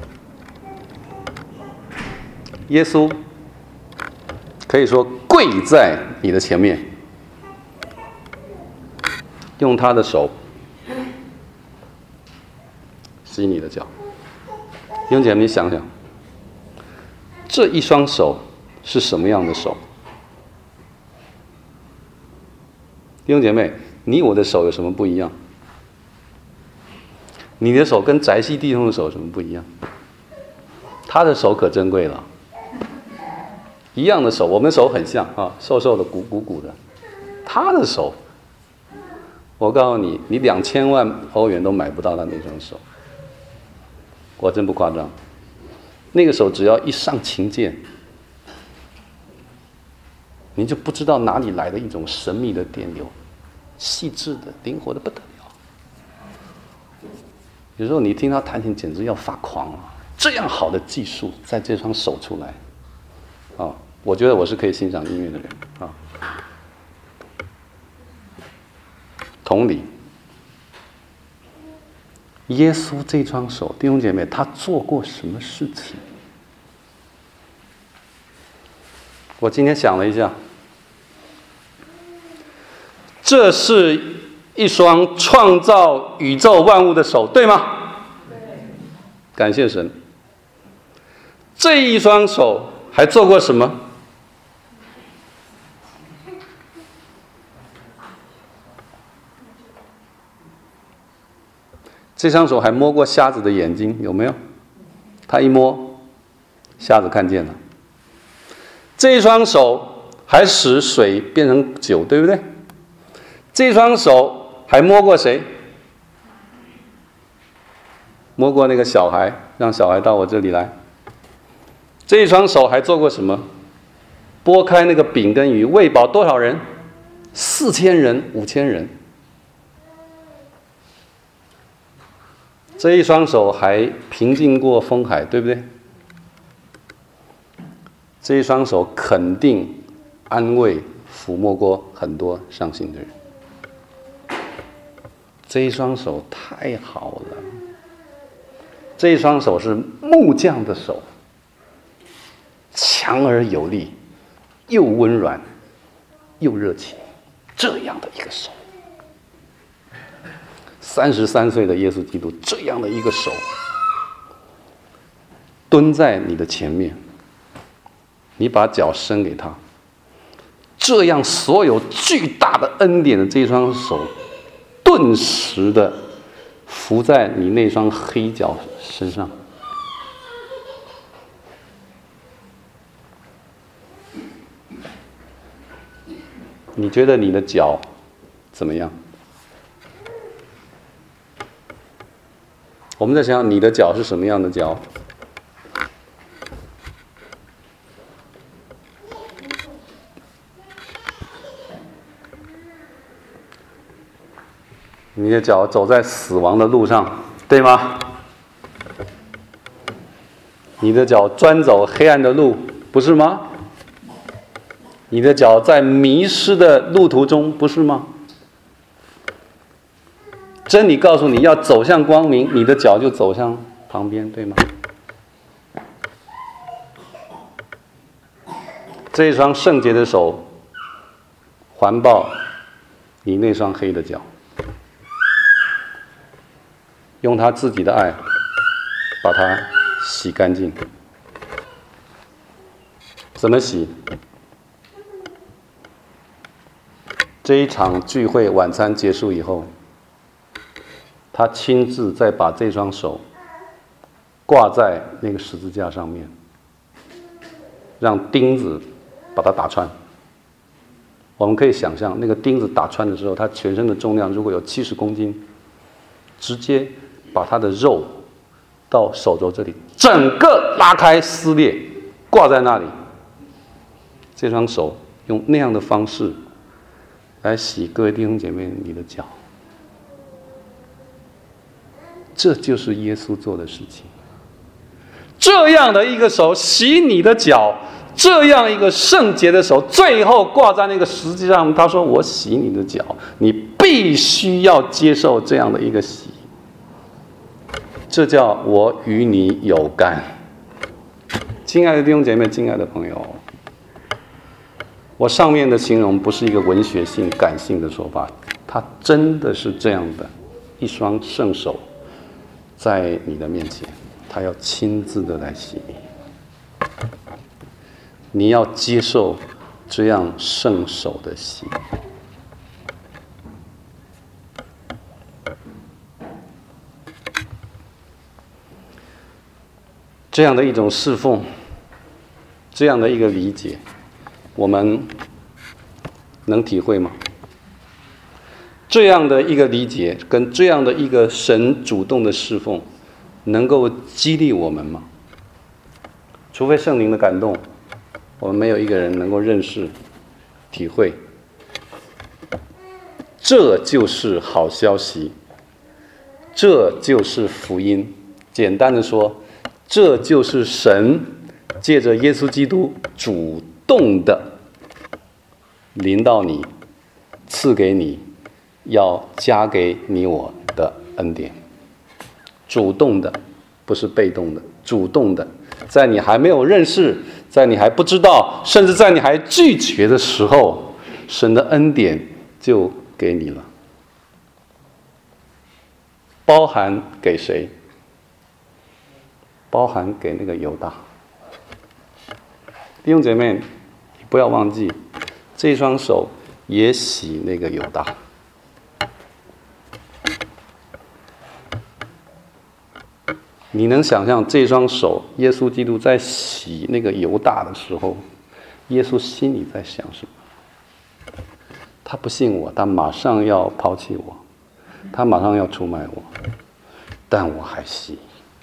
耶稣可以说跪在你的前面，用他的手洗你的脚。弟兄姐妹，你想想，这一双手是什么样的手？弟兄姐妹，你我的手有什么不一样？你的手跟翟西弟兄的手有什么不一样？他的手可珍贵了，一样的手，我们手很像啊，瘦瘦的、鼓的。他的手，我告诉你，你2000万欧元都买不到他那双手。我真不夸张，那个手只要一上琴键，你就不知道哪里来的一种神秘的电流，细致的、灵活的不得了。有时候你听他弹琴，简直要发狂了。这样好的技术，在这双手出来，啊，我觉得我是可以欣赏音乐的人啊。同理，耶稣这双手，弟兄姐妹，他做过什么事情？我今天想了一下，这是一双创造宇宙万物的手，对吗？对。感谢神。这一双手还做过什么？这双手还摸过瞎子的眼睛，有没有？他一摸，瞎子看见了。这一双手还使水变成酒，对不对？这双手还摸过谁？摸过那个小孩，让小孩到我这里来。这一双手还做过什么？拨开那个饼跟鱼，喂饱多少人？4000人、5000人。这一双手还平静过风海，对不对？这一双手肯定安慰、抚摸过很多伤心的人。这一双手太好了，这一双手是木匠的手，强而有力，又温软又热情，这样的一个手。33岁的耶稣基督，这样的一个手，蹲在你的前面，你把脚伸给他，这样所有巨大的恩典的这双手，顿时的伏在你那双黑脚身上。你觉得你的脚怎么样？我们在想你的脚是什么样的脚？你的脚走在死亡的路上，对吗？你的脚专走黑暗的路，不是吗？你的脚在迷失的路途中，不是吗？真理告诉你要走向光明，你的脚就走向旁边，对吗？这一双圣洁的手环抱你那双黑的脚，用他自己的爱把它洗干净。怎么洗？这一场聚会晚餐结束以后，他亲自再把这双手挂在那个十字架上面，让钉子把它打穿。我们可以想象，那个钉子打穿的时候，他全身的重量如果有70公斤，直接把他的肉到手肘这里整个拉开撕裂，挂在那里。这双手用那样的方式来洗各位弟兄姐妹你的脚，这就是耶稣做的事情。这样的一个手洗你的脚，这样一个圣洁的手，最后挂在那个十字架上，他说：“我洗你的脚，你必必须要接受这样的一个洗，这叫我与你有干。亲爱的弟兄姐妹，亲爱的朋友，我上面的形容不是一个文学性、感性的说法，它真的是这样的，一双圣手在你的面前，他要亲自的来洗你。你要接受这样圣手的洗。这样的一种侍奉，这样的一个理解，我们能体会吗？这样的一个理解跟这样的一个神主动的侍奉，能够激励我们吗？除非圣灵的感动，我们没有一个人能够认识、体会。这就是好消息，这就是福音。简单的说，这就是神借着耶稣基督主动的临到你，赐给你，要加给你我的恩典。主动的，不是被动的，主动的，在你还没有认识，在你还不知道，甚至在你还拒绝的时候，神的恩典就给你了。包含给谁？包含给那个犹大。弟兄姐妹，不要忘记，这双手也洗那个犹大。你能想象这双手，耶稣基督在洗那个犹大的时候，耶稣心里在想什么？他不信我，他马上要抛弃我，他马上要出卖我，但我还洗。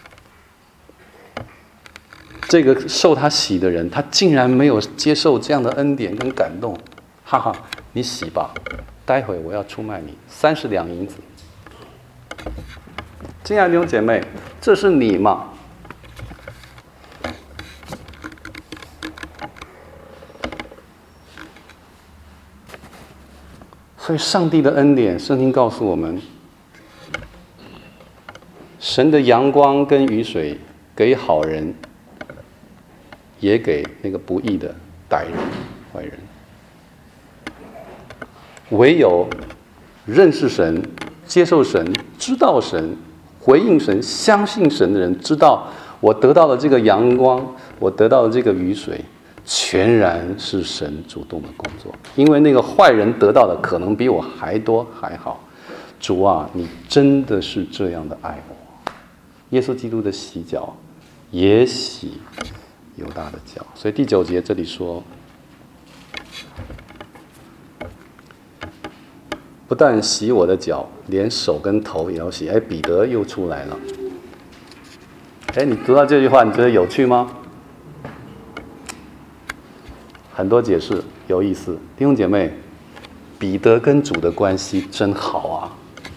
这个受他洗的人，他竟然没有接受这样的恩典跟感动，哈哈，你洗吧，待会我要出卖你，30两银子。亲爱的弟兄姐妹，这是你吗？所以上帝的恩典，圣经告诉我们，神的阳光跟雨水给好人，也给那个不义的歹人、坏人。唯有认识神、接受神、知道神、回应神、相信神的人，知道我得到了这个阳光，我得到了这个雨水，全然是神主动的工作。因为那个坏人得到的可能比我还多还好。主啊，你真的是这样的爱我。耶稣基督的洗脚也洗犹大的脚。所以第9节这里说，不但洗我的脚，连手跟头也要洗。彼得又出来了。你读到这句话，你觉得有趣吗？很多解释，有意思。弟兄姐妹，彼得跟主的关系真好啊！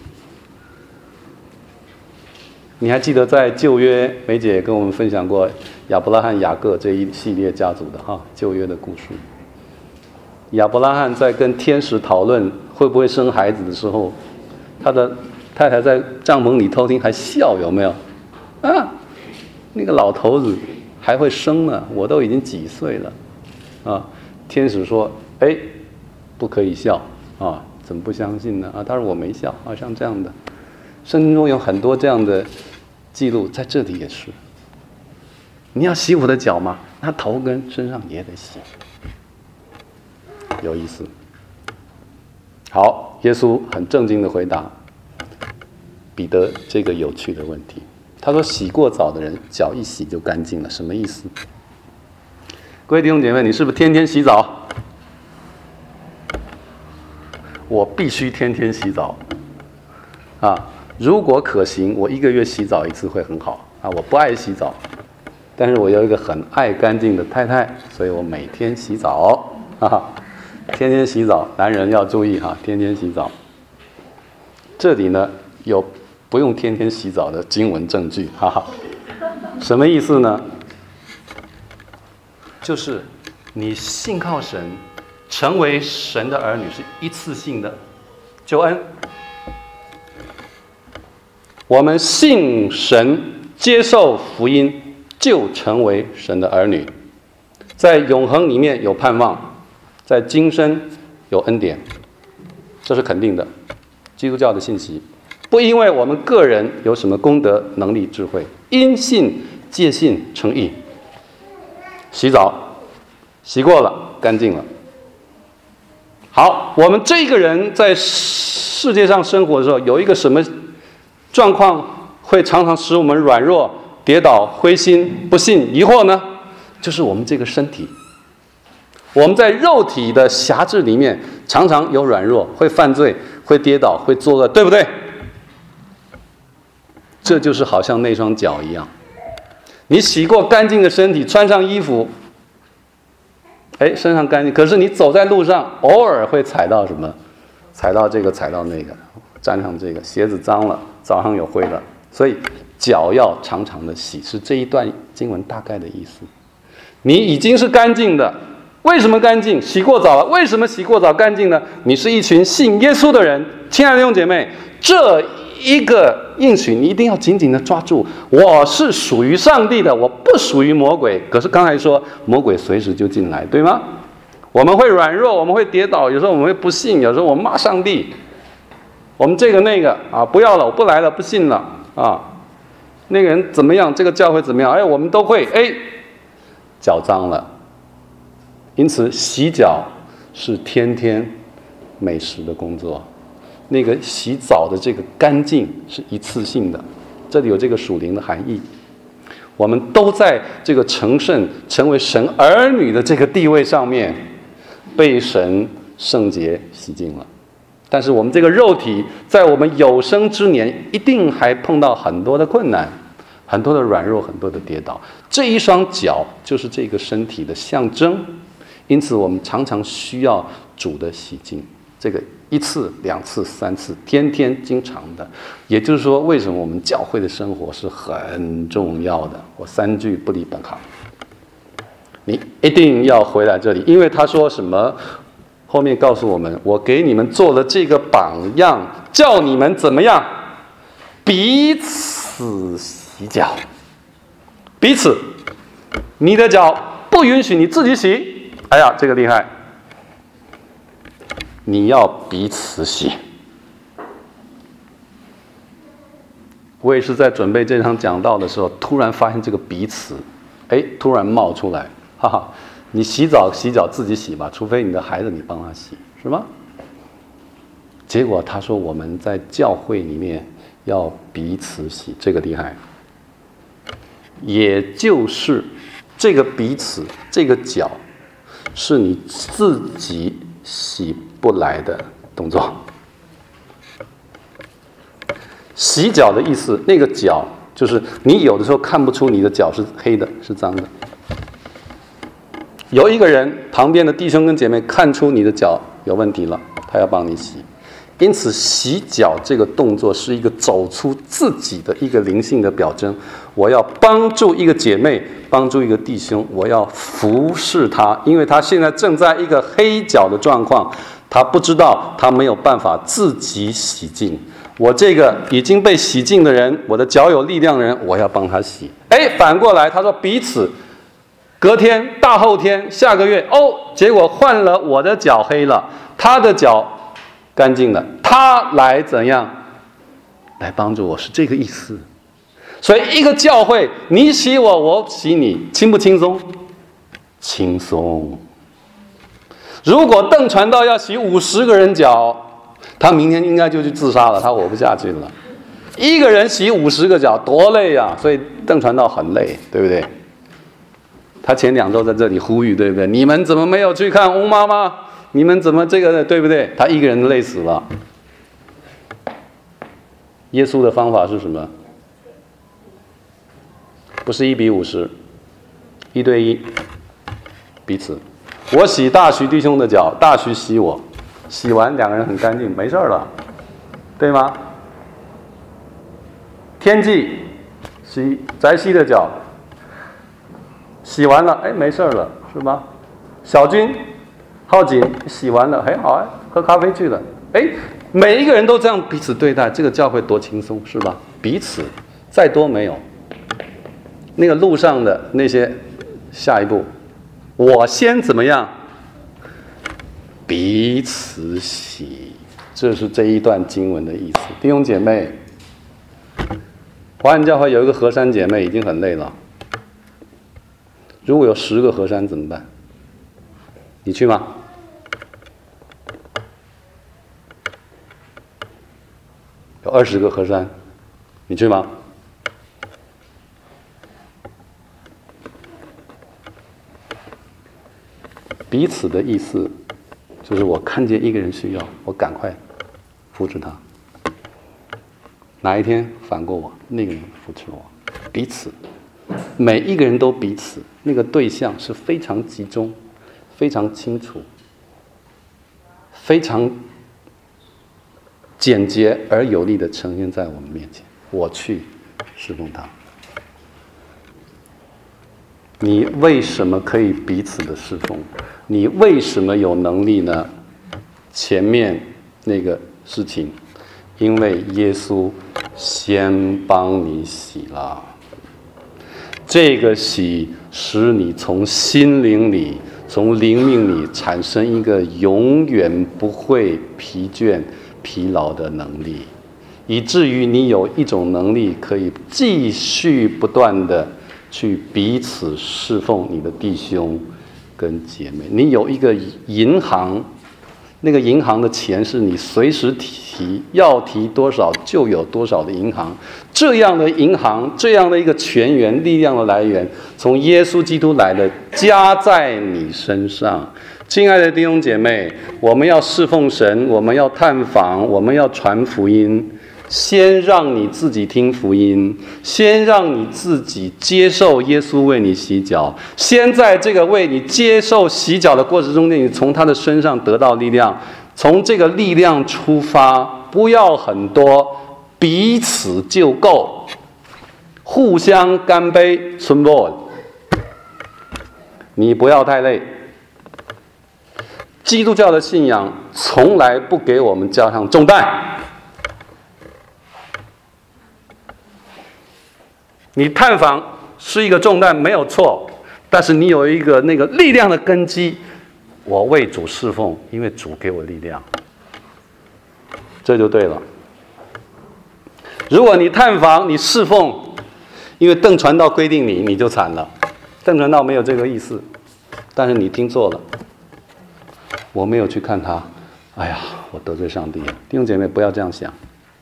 你还记得在旧约，梅姐跟我们分享过亚伯拉罕、雅各这一系列家族的旧约的故事。亚伯拉罕在跟天使讨论会不会生孩子的时候，他的太太在帐篷里偷听，还笑，有没有？那个老头子还会生呢，我都已经几岁了天使说：“不可以笑怎么不相信呢？他说我没笑像这样的，圣经中有很多这样的记录，在这里也是。你要洗我的脚吗？那头跟身上也得洗。有意思。好，耶稣很正经的回答彼得这个有趣的问题。他说：“洗过澡的人，脚一洗就干净了。”什么意思？各位弟兄姐妹，你是不是天天洗澡？我必须天天洗澡如果可行，我1个月洗澡1次会很好我不爱洗澡，但是我有一个很爱干净的太太，所以我每天洗澡天天洗澡，男人要注意天天洗澡。这里呢有不用天天洗澡的经文证据什么意思呢？就是你信靠神，成为神的儿女是一次性的， 救恩。我们信神，接受福音，就成为神的儿女，在永恒里面有盼望，在今生有恩典，这是肯定的。基督教的信息，不因为我们个人有什么功德、能力、智慧，因信借信称义。洗澡，洗过了，干净了。好，我们这个人在世界上生活的时候，有一个什么状况会常常使我们软弱、跌倒、灰心、不信、疑惑呢？就是我们这个身体，我们在肉体的辖制里面，常常有软弱，会犯罪，会跌倒，会作恶，对不对？这就是好像那双脚一样，你洗过干净的身体，穿上衣服，身上干净，可是你走在路上，偶尔会踩到什么？踩到这个，踩到那个，沾上这个，鞋子脏了，早上有灰了，所以脚要常常的洗，是这一段经文大概的意思。你已经是干净的，为什么干净？洗过澡了，为什么洗过澡干净呢？你是一群信耶稣的人，亲爱的弟兄姐妹，这一个应许你一定要紧紧的抓住。我是属于上帝的，我不属于魔鬼。可是刚才说魔鬼随时就进来，对吗？我们会软弱，我们会跌倒，有时候我们会不信，有时候我们骂上帝，我们这个那个啊，不要了，我不来了，不信了啊，那个人怎么样，这个教会怎么样，我们都会脚脏了。因此洗脚是天天美食的工作，那个洗澡的这个干净是一次性的，这里有这个属灵的含义。我们都在这个成圣、成为神儿女的这个地位上面，被神圣洁洗净了。但是我们这个肉体在我们有生之年一定还碰到很多的困难，很多的软弱，很多的跌倒。这一双脚就是这个身体的象征，因此我们常常需要主的洗净，这个1次、2次、3次，天天经常的。也就是说，为什么我们教会的生活是很重要的？我3句不离本行，你一定要回来这里，因为他说什么？后面告诉我们，我给你们做了这个榜样，叫你们怎么样？彼此洗脚。彼此，你的脚不允许你自己洗，这个厉害，你要彼此洗。我也是在准备这场讲道的时候，突然发现这个彼此，突然冒出来，哈哈。你洗澡洗脚自己洗吧，除非你的孩子你帮他洗，是吗？结果他说我们在教会里面要彼此洗，这个厉害。也就是这个彼此，这个脚是你自己洗不来的动作。洗脚的意思，那个脚就是你有的时候看不出你的脚是黑的，是脏的。有一个人旁边的弟兄跟姐妹看出你的脚有问题了，他要帮你洗。因此洗脚这个动作是一个走出自己的一个灵性的表征。我要帮助一个姐妹，帮助一个弟兄，我要服侍他，因为他现在正在一个黑脚的状况，他不知道，他没有办法自己洗净。我这个已经被洗净的人，我的脚有力量的人，我要帮他洗。反过来他说彼此，隔天、大后天、下个月，结果换了我的脚黑了，他的脚干净了，他来怎样？来帮助我，是这个意思。所以一个教会，你洗我，我洗你，轻不轻松？轻松。如果邓传道要洗50个人脚，他明天应该就去自杀了，他活不下去了。一个人洗50个脚，多累啊！所以邓传道很累，对不对？他前2周在这里呼吁，对不对？你们怎么没有去看翁妈妈？你们怎么这个，对不对？他一个人累死了。耶稣的方法是什么？不是1比50，1对1，彼此。我洗大徐弟兄的脚，大徐洗我，洗完2个人很干净，没事了，对吗？天际洗翟西的脚，洗完了，没事了，是吧？小军、浩锦洗完了，好喝咖啡去了， 每一个人都这样彼此对待，这个教会多轻松，是吧？彼此，再多没有。那个路上的那些，下一步，我先怎么样？彼此喜，这是这一段经文的意思。弟兄姐妹，华人教会有一个和山姐妹已经很累了。如果有10个和山怎么办？你去吗？有20个和山，你去吗？彼此的意思就是我看见一个人需要，我赶快扶持他。哪一天反过我，那个人扶持我，彼此，每一个人都彼此，那个对象是非常集中、非常清楚、非常简洁而有力的呈现在我们面前。我去侍奉他。你为什么可以彼此的侍奉？你为什么有能力呢？前面那个事情，因为耶稣先帮你洗了，这个洗使你从心灵里、从灵命里产生一个永远不会疲倦、疲劳的能力，以至于你有一种能力可以继续不断的去彼此侍奉你的弟兄跟姐妹。你有一个银行，那个银行的钱是你随时提，要提多少就有多少的银行。这样的银行，这样的一个泉源力量的来源，从耶稣基督来的，加在你身上。亲爱的弟兄姐妹，我们要侍奉神，我们要探访，我们要传福音。先让你自己听福音，先让你自己接受耶稣为你洗脚，先在这个为你接受洗脚的过程中间，你从他的身上得到力量，从这个力量出发，不要很多，彼此就够，互相干杯，顺波，你不要太累。基督教的信仰从来不给我们加上重担。你探访是一个重担，没有错，但是你有一个那个力量的根基，我为主侍奉，因为主给我力量，这就对了。如果你探访，你侍奉，因为邓传道规定你，你就惨了。邓传道没有这个意思，但是你听错了。我没有去看他，哎呀，我得罪上帝了。弟兄姐妹，不要这样想。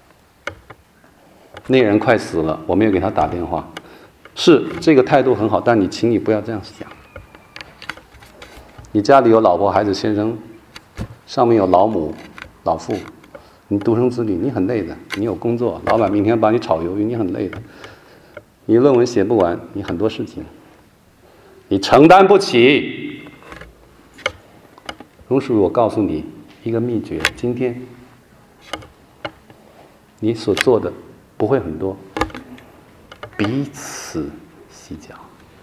那人快死了，我没有给他打电话，是这个态度很好，但请你不要这样想。你家里有老婆、孩子、先生，上面有老母、老父，你独生子女，你很累的。你有工作，老板明天把你炒鱿鱼，你很累的。你论文写不完，你很多事情，你承担不起。荣叔，我告诉你一个秘诀，今天你所做的不会很多，彼此洗脚。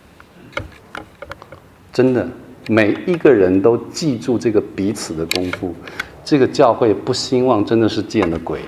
真的，每一个人都记住这个彼此的功夫，这个教会不兴旺真的是见了鬼。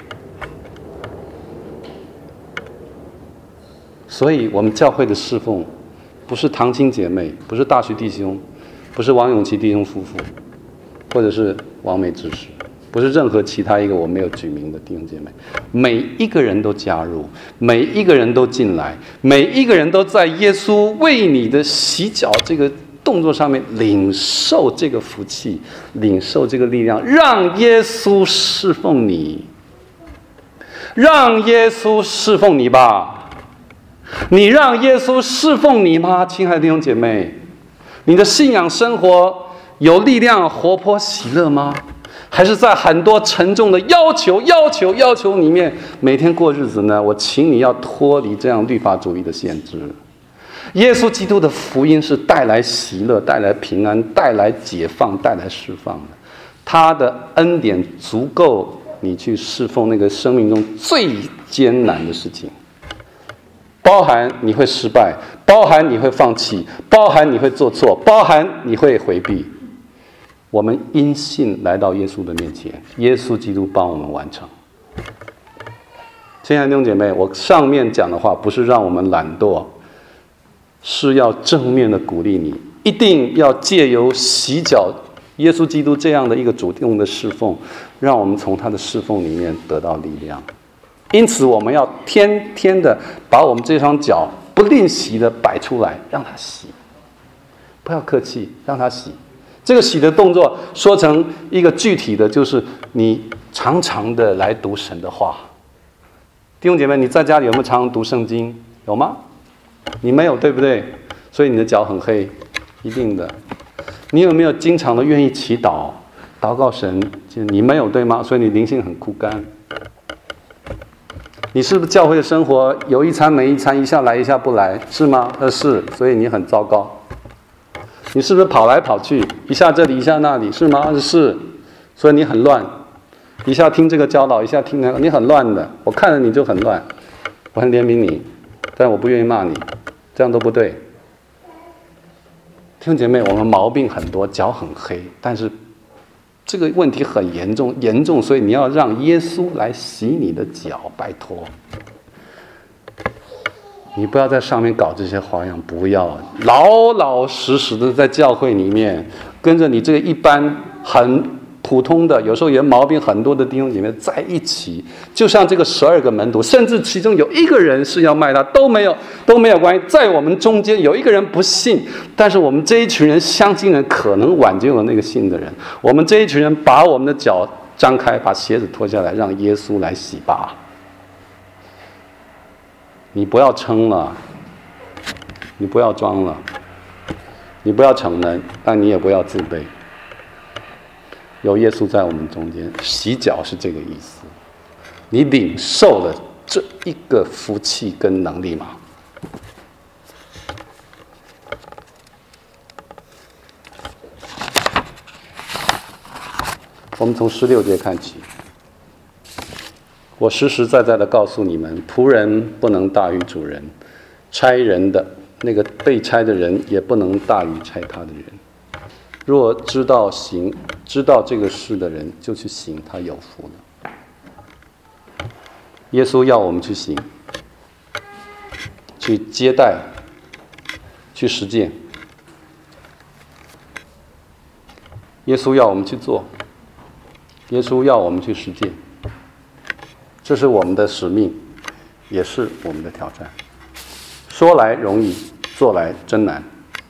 所以我们教会的侍奉不是堂亲姐妹，不是大学弟兄，不是王永琪弟兄夫妇，或者是王美执事，不是任何其他一个我没有举名的弟兄姐妹，每一个人都加入，每一个人都进来，每一个人都在耶稣为你的洗脚这个动作上面领受这个福气，领受这个力量，让耶稣侍奉你，让耶稣侍奉你吧。你让耶稣侍奉你吗？亲爱的弟兄姐妹，你的信仰生活有力量、活泼、喜乐吗？还是在很多沉重的要求里面每天过日子呢？我请你要脱离这样律法主义的限制。耶稣基督的福音是带来喜乐、带来平安、带来解放、带来释放的。他的恩典足够你去侍奉那个生命中最艰难的事情，包含你会失败，包含你会放弃，包含你会做错，包含你会回避。 我们因信来到耶稣的面前，耶稣基督帮我们完成。亲爱的弟兄姐妹，我上面讲的话不是让我们懒惰，是要正面的鼓励你，一定要借由洗脚耶稣基督这样的一个主动的侍奉，让我们从他的侍奉里面得到力量。因此我们要天天的把我们这双脚不吝惜的摆出来，让他洗，不要客气，让他洗。这个洗的动作说成一个具体的，就是你常常的来读神的话。弟兄姐妹，你在家里有没有常常读圣经？有吗？你没有，对不对？所以你的脚很黑，一定的。你有没有经常的愿意祈祷，祷告神？你没有，对吗？所以你灵性很枯干。你是不是教会的生活有一餐没一餐，一下来一下不来，是吗？是，所以你很糟糕。你是不是跑来跑去，一下这里一下那里，是吗？是，所以你很乱，一下听这个教导，一下听那个，你很乱的。我看着你就很乱，我很怜悯你，但我不愿意骂你，这样都不对。弟兄姐妹，我们毛病很多，脚很黑，但是这个问题很严重，所以你要让耶稣来洗你的脚，拜托。你不要在上面搞这些花样，不要老老实实的在教会里面跟着你这个一般很普通的，有时候也毛病很多的弟兄姐妹在一起，就像这个12个门徒，甚至其中有一个人是要卖他，都没有关系。在我们中间有一个人不信，但是我们这一群人相信人可能挽救了那个信的人。我们这一群人把我们的脚张开，把鞋子脱下来，让耶稣来洗吧。你不要撑了，你不要装了，你不要逞能，但你也不要自卑。有耶稣在我们中间，洗脚是这个意思。你领受了这一个福气跟能力吗？我们从16节看起。我实实在在的告诉你们，仆人不能大于主人，差人的那个被差的人也不能大于差他的人。若知道这个事的人就去行，他有福了。耶稣要我们去行，去接待，去实践。耶稣要我们去做，耶稣要我们去实践。这是我们的使命，也是我们的挑战。说来容易，做来真难。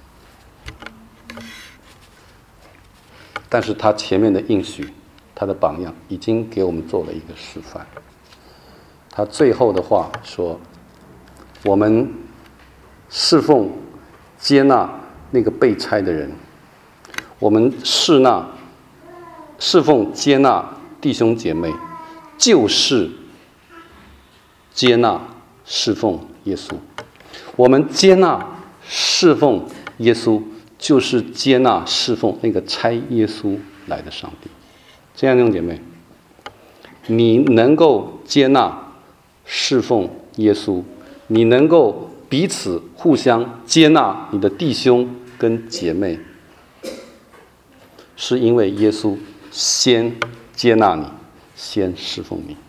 但是他前面的应许，他的榜样已经给我们做了一个示范。他最后的话说，我们侍奉接纳那个被差的人，我们侍奉接纳弟兄姐妹，就是接纳侍奉耶稣。我们接纳侍奉耶稣，就是接纳侍奉那个差耶稣来的上帝。亲爱的弟兄姐妹，你能够接纳侍奉耶稣，你能够彼此互相接纳你的弟兄跟姐妹，是因为耶稣先接纳你，先侍奉你。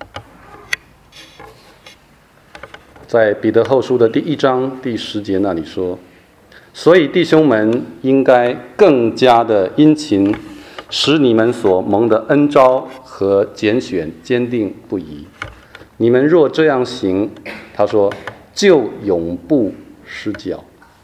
在彼得后书的第1章第10节那里说，所以弟兄们应该更加的殷勤，使你们所蒙的恩召和拣选坚定不移。你们若这样行，他说，就永不失脚。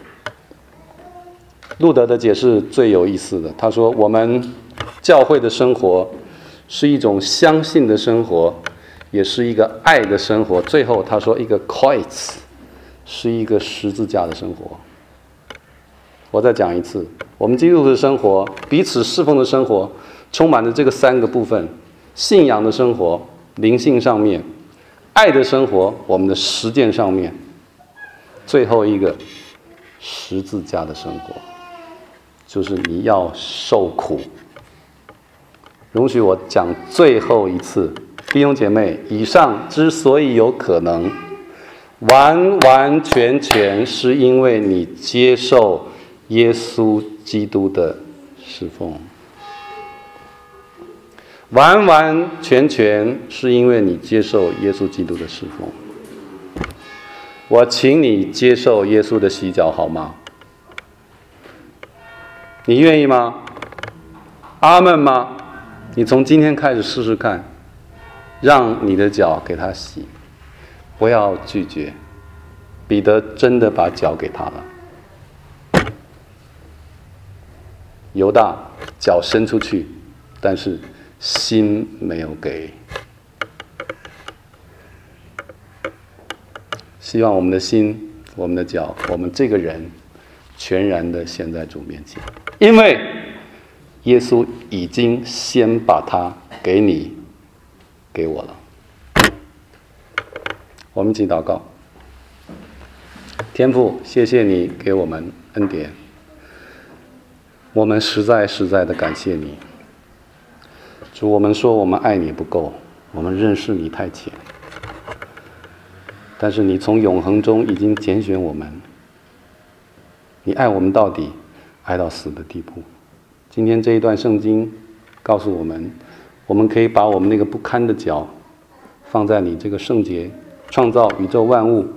路德的解释最有意思的，他说，我们教会的生活是一种相信的生活，也是一个爱的生活。最后他说，一个 Kreuz 是一个十字架的生活。我再讲一次，我们基督徒的生活，彼此侍奉的生活，充满了这个3个部分：信仰的生活，灵性上面；爱的生活，我们的实践上面；最后一个十字架的生活，就是你要受苦。容许我讲最后一次，弟兄姐妹，以上之所以有可能，完完全全是因为你接受耶稣基督的侍奉。 完完全全是因为你接受耶稣基督的侍奉。我请你接受耶稣的洗脚好吗？你愿意吗？阿们吗？你从今天开始试试看，让你的脚给他洗，不要拒绝。彼得真的把脚给他了。犹大脚伸出去，但是心没有给。希望我们的心、我们的脚、我们这个人全然的献在主面前，因为耶稣已经先把它给你、给我了。我们一起祷告。天父，谢谢你给我们恩典，我们实在的感谢你。主，我们说我们爱你不够，我们认识你太浅，但是你从永恒中已经拣选我们，你爱我们到底，爱到死的地步。今天这一段圣经告诉我们，我们可以把我们那个不堪的脚放在你这个圣洁创造宇宙万物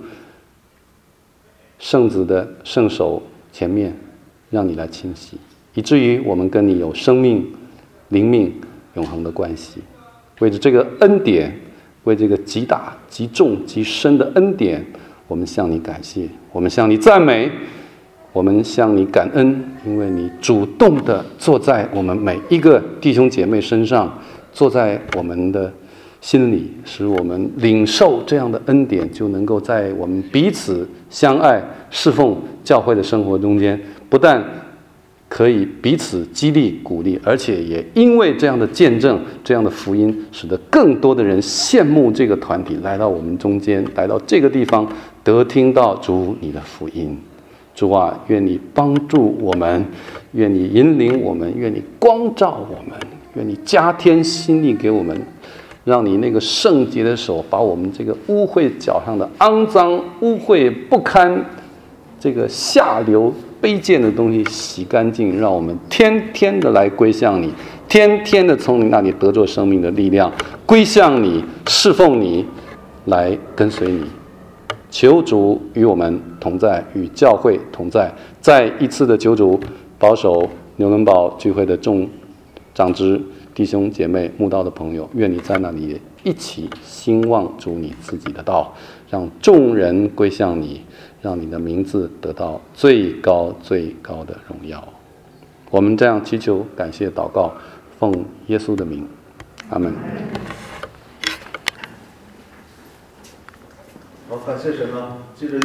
圣子的圣手前面，让你来清洗，以至于我们跟你有生命、灵命、永恒的关系。为着这个恩典，为这个极大、极重、极深的恩典，我们向你感谢，我们向你赞美，我们向你感恩，因为你主动的坐在我们每一个弟兄姐妹身上，坐在我们的心里，使我们领受这样的恩典，就能够在我们彼此相爱、侍奉教会的生活中间，不但可以彼此激励鼓励，而且也因为这样的见证、这样的福音，使得更多的人羡慕这个团体来到我们中间，来到这个地方，得听到主你的福音。主啊，愿你帮助我们，愿你引领我们，愿你光照我们，愿你加添心力给我们，让你那个圣洁的手把我们这个污秽脚上的肮脏、污秽不堪、这个下流卑贱的东西洗干净，让我们天天的来归向你，天天的从你那里得着生命的力量，归向你，侍奉你，来跟随你。求主与我们同在，与教会同在。再一次的求主保守纽伦堡聚会的众长执、弟兄姐妹、慕道的朋友，愿你在那里一起兴旺主你自己的道，让众人归向你，让你的名字得到最高最高的荣耀。我们这样祈求、感谢、祷告，奉耶稣的名，阿们。 好，感谢神啊！接着。